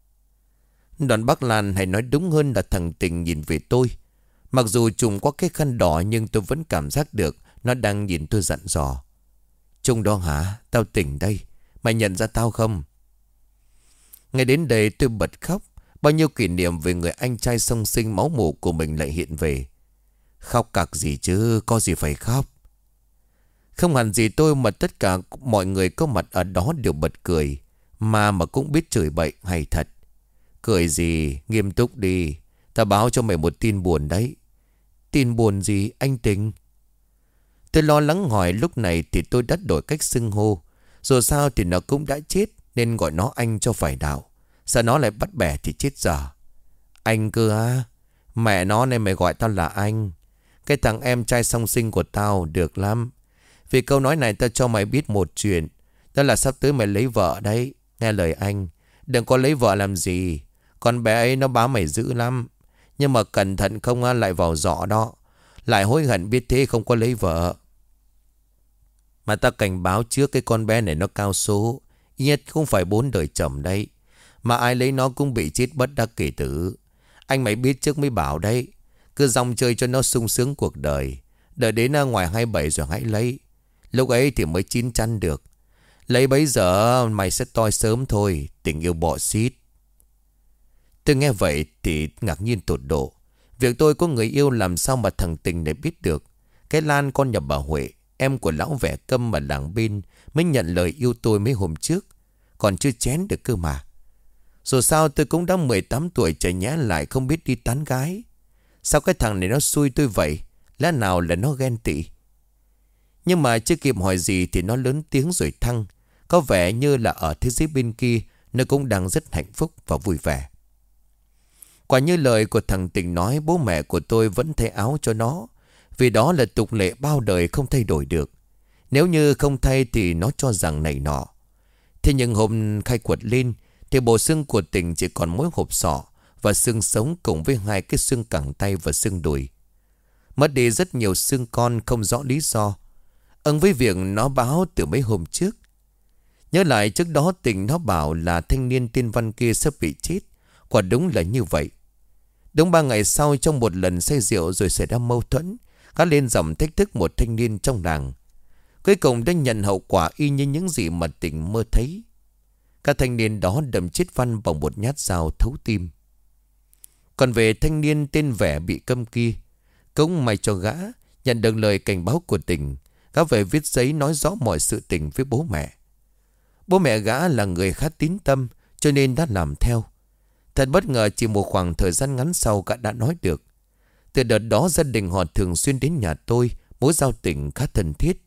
Đoàn bác Lan hay nói đúng hơn là thằng Tình nhìn về tôi. Mặc dù trùng qua cái khăn đỏ nhưng tôi vẫn cảm giác được nó đang nhìn tôi dặn dò. Trung đó hả? Tao tỉnh đây. Mày nhận ra tao không? Ngay đến đây tôi bật khóc. Bao nhiêu kỷ niệm về người anh trai song sinh máu mủ của mình lại hiện về. Khóc cặc gì chứ, có gì phải khóc. Không hẳn gì tôi mà tất cả mọi người có mặt ở đó đều bật cười. Mà cũng biết chửi bậy hay thật. Cười gì, nghiêm túc đi. Tao báo cho mày một tin buồn đấy. Tin buồn gì anh Tình? Tôi lo lắng hỏi. Lúc này thì tôi đã đổi cách xưng hô. Dù sao thì nó cũng đã chết, nên gọi nó anh cho phải đạo. Sợ nó lại bắt bẻ thì chết dở. Anh cơ á? Mẹ nó nên mày gọi tao là anh. Cái thằng em trai song sinh của tao được lắm. Vì câu nói này tao cho mày biết một chuyện. Đó là sắp tới mày lấy vợ đấy. Nghe lời anh, đừng có lấy vợ làm gì. Con bé ấy nó bám mày dữ lắm. Nhưng mà cẩn thận không lại vào giọ đó. Lại hối hận biết thế không có lấy vợ. Mà ta cảnh báo trước cái con bé này nó cao số. Ít nhất không phải 4 đời chồng đấy. Mà ai lấy nó cũng bị chết bất đắc kỳ tử. Anh mày biết trước mới bảo đấy. Cứ dòng chơi cho nó sung sướng cuộc đời. Đợi đến ngoài 27 rồi hãy lấy. Lúc ấy thì mới chín chắn được. Lấy bấy giờ mày sẽ toi sớm thôi. Tình yêu bọ xít. Tôi nghe vậy thì ngạc nhiên tột độ. Việc tôi có người yêu làm sao mà thằng Tình này biết được. Cái Lan con nhà bà Huệ, em của lão Vẻ Câm mà làng bên, mới nhận lời yêu tôi mấy hôm trước. Còn chưa chén được cơ mà. Dù sao tôi cũng đã 18 tuổi, chả nhẽ lại không biết đi tán gái. Sao cái thằng này nó xui tôi vậy? Lẽ nào là nó ghen tị? Nhưng mà chưa kịp hỏi gì thì nó lớn tiếng rồi thăng. Có vẻ như là ở thế giới bên kia nó cũng đang rất hạnh phúc và vui vẻ. Quả như lời của thằng Tình nói, bố mẹ của tôi vẫn thay áo cho nó. Vì đó là tục lệ bao đời không thay đổi được. Nếu như không thay thì nó cho rằng này nọ. Thế nhưng hôm khai quật lên thì bộ xương của Tình chỉ còn mỗi hộp sọ và xương sống cùng với 2 cái xương cẳng tay và xương đùi. Mất đi rất nhiều xương con không rõ lý do. Ưng với việc nó báo từ mấy hôm trước. Nhớ lại trước đó Tình nó bảo là thanh niên tên Văn kia sắp bị chết. Quả đúng là như vậy. Đúng 3 ngày sau, trong một lần say rượu rồi xảy ra mâu thuẫn, gã lên giọng thách thức một thanh niên trong làng. Cuối cùng đã nhận hậu quả y như những gì mà Tình mơ thấy. Các thanh niên đó đâm chết Văn bằng một nhát dao thấu tim. Còn về thanh niên tên Vẻ bị câm kia, cũng may cho gã nhận được lời cảnh báo của Tình. Gã về viết giấy nói rõ mọi sự tình với bố mẹ. Bố mẹ gã là người khá tín tâm, cho nên đã làm theo. Thật bất ngờ, chỉ một khoảng thời gian ngắn sau gã đã nói được. Từ đợt đó gia đình họ thường xuyên đến nhà tôi, mối giao tình khá thân thiết.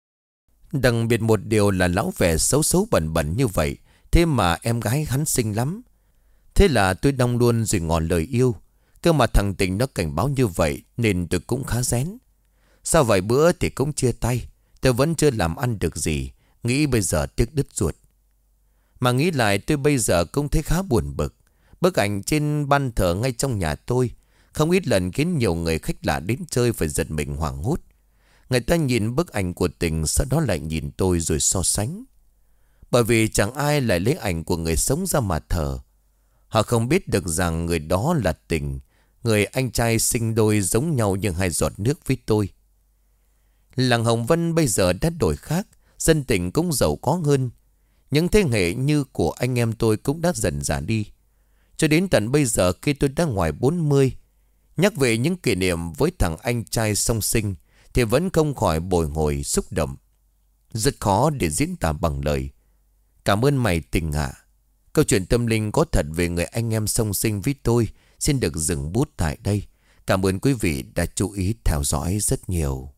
Đặc biệt một điều là lão Vẻ xấu xấu bẩn bẩn như vậy, thế mà em gái hắn xinh lắm. Thế là tôi đong luôn rồi ngỏ lời yêu. Cơ mà thằng Tình nó cảnh báo như vậy nên tôi cũng khá rén. Sau vài bữa thì cũng chia tay. Tôi vẫn chưa làm ăn được gì, nghĩ bây giờ tiếc đứt ruột. Mà nghĩ lại tôi bây giờ cũng thấy khá buồn bực. Bức ảnh trên ban thờ ngay trong nhà tôi không ít lần khiến nhiều người khách lạ đến chơi phải giật mình hoảng hốt. Người ta nhìn bức ảnh của Tình, sau đó lại nhìn tôi rồi so sánh. Bởi vì chẳng ai lại lấy ảnh của người sống ra mà thờ. Họ không biết được rằng người đó là Tình, người anh trai sinh đôi giống nhau như 2 giọt nước với tôi. Làng Hồng Vân bây giờ đã đổi khác, dân Tình cũng giàu có hơn. Những thế hệ như của anh em tôi cũng đã dần già đi. Cho đến tận bây giờ khi tôi đã ngoài 40, nhắc về những kỷ niệm với thằng anh trai song sinh thì vẫn không khỏi bồi hồi xúc động. Rất khó để diễn tả bằng lời. Cảm ơn mày Tình ạ. Câu chuyện tâm linh có thật về người anh em song sinh với tôi xin được dừng bút tại đây. Cảm ơn quý vị đã chú ý theo dõi rất nhiều.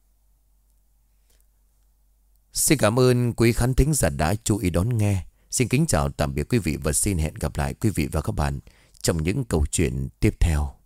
Xin cảm ơn quý khán thính giả đã chú ý đón nghe. Xin kính chào tạm biệt quý vị và xin hẹn gặp lại quý vị và các bạn trong những câu chuyện tiếp theo.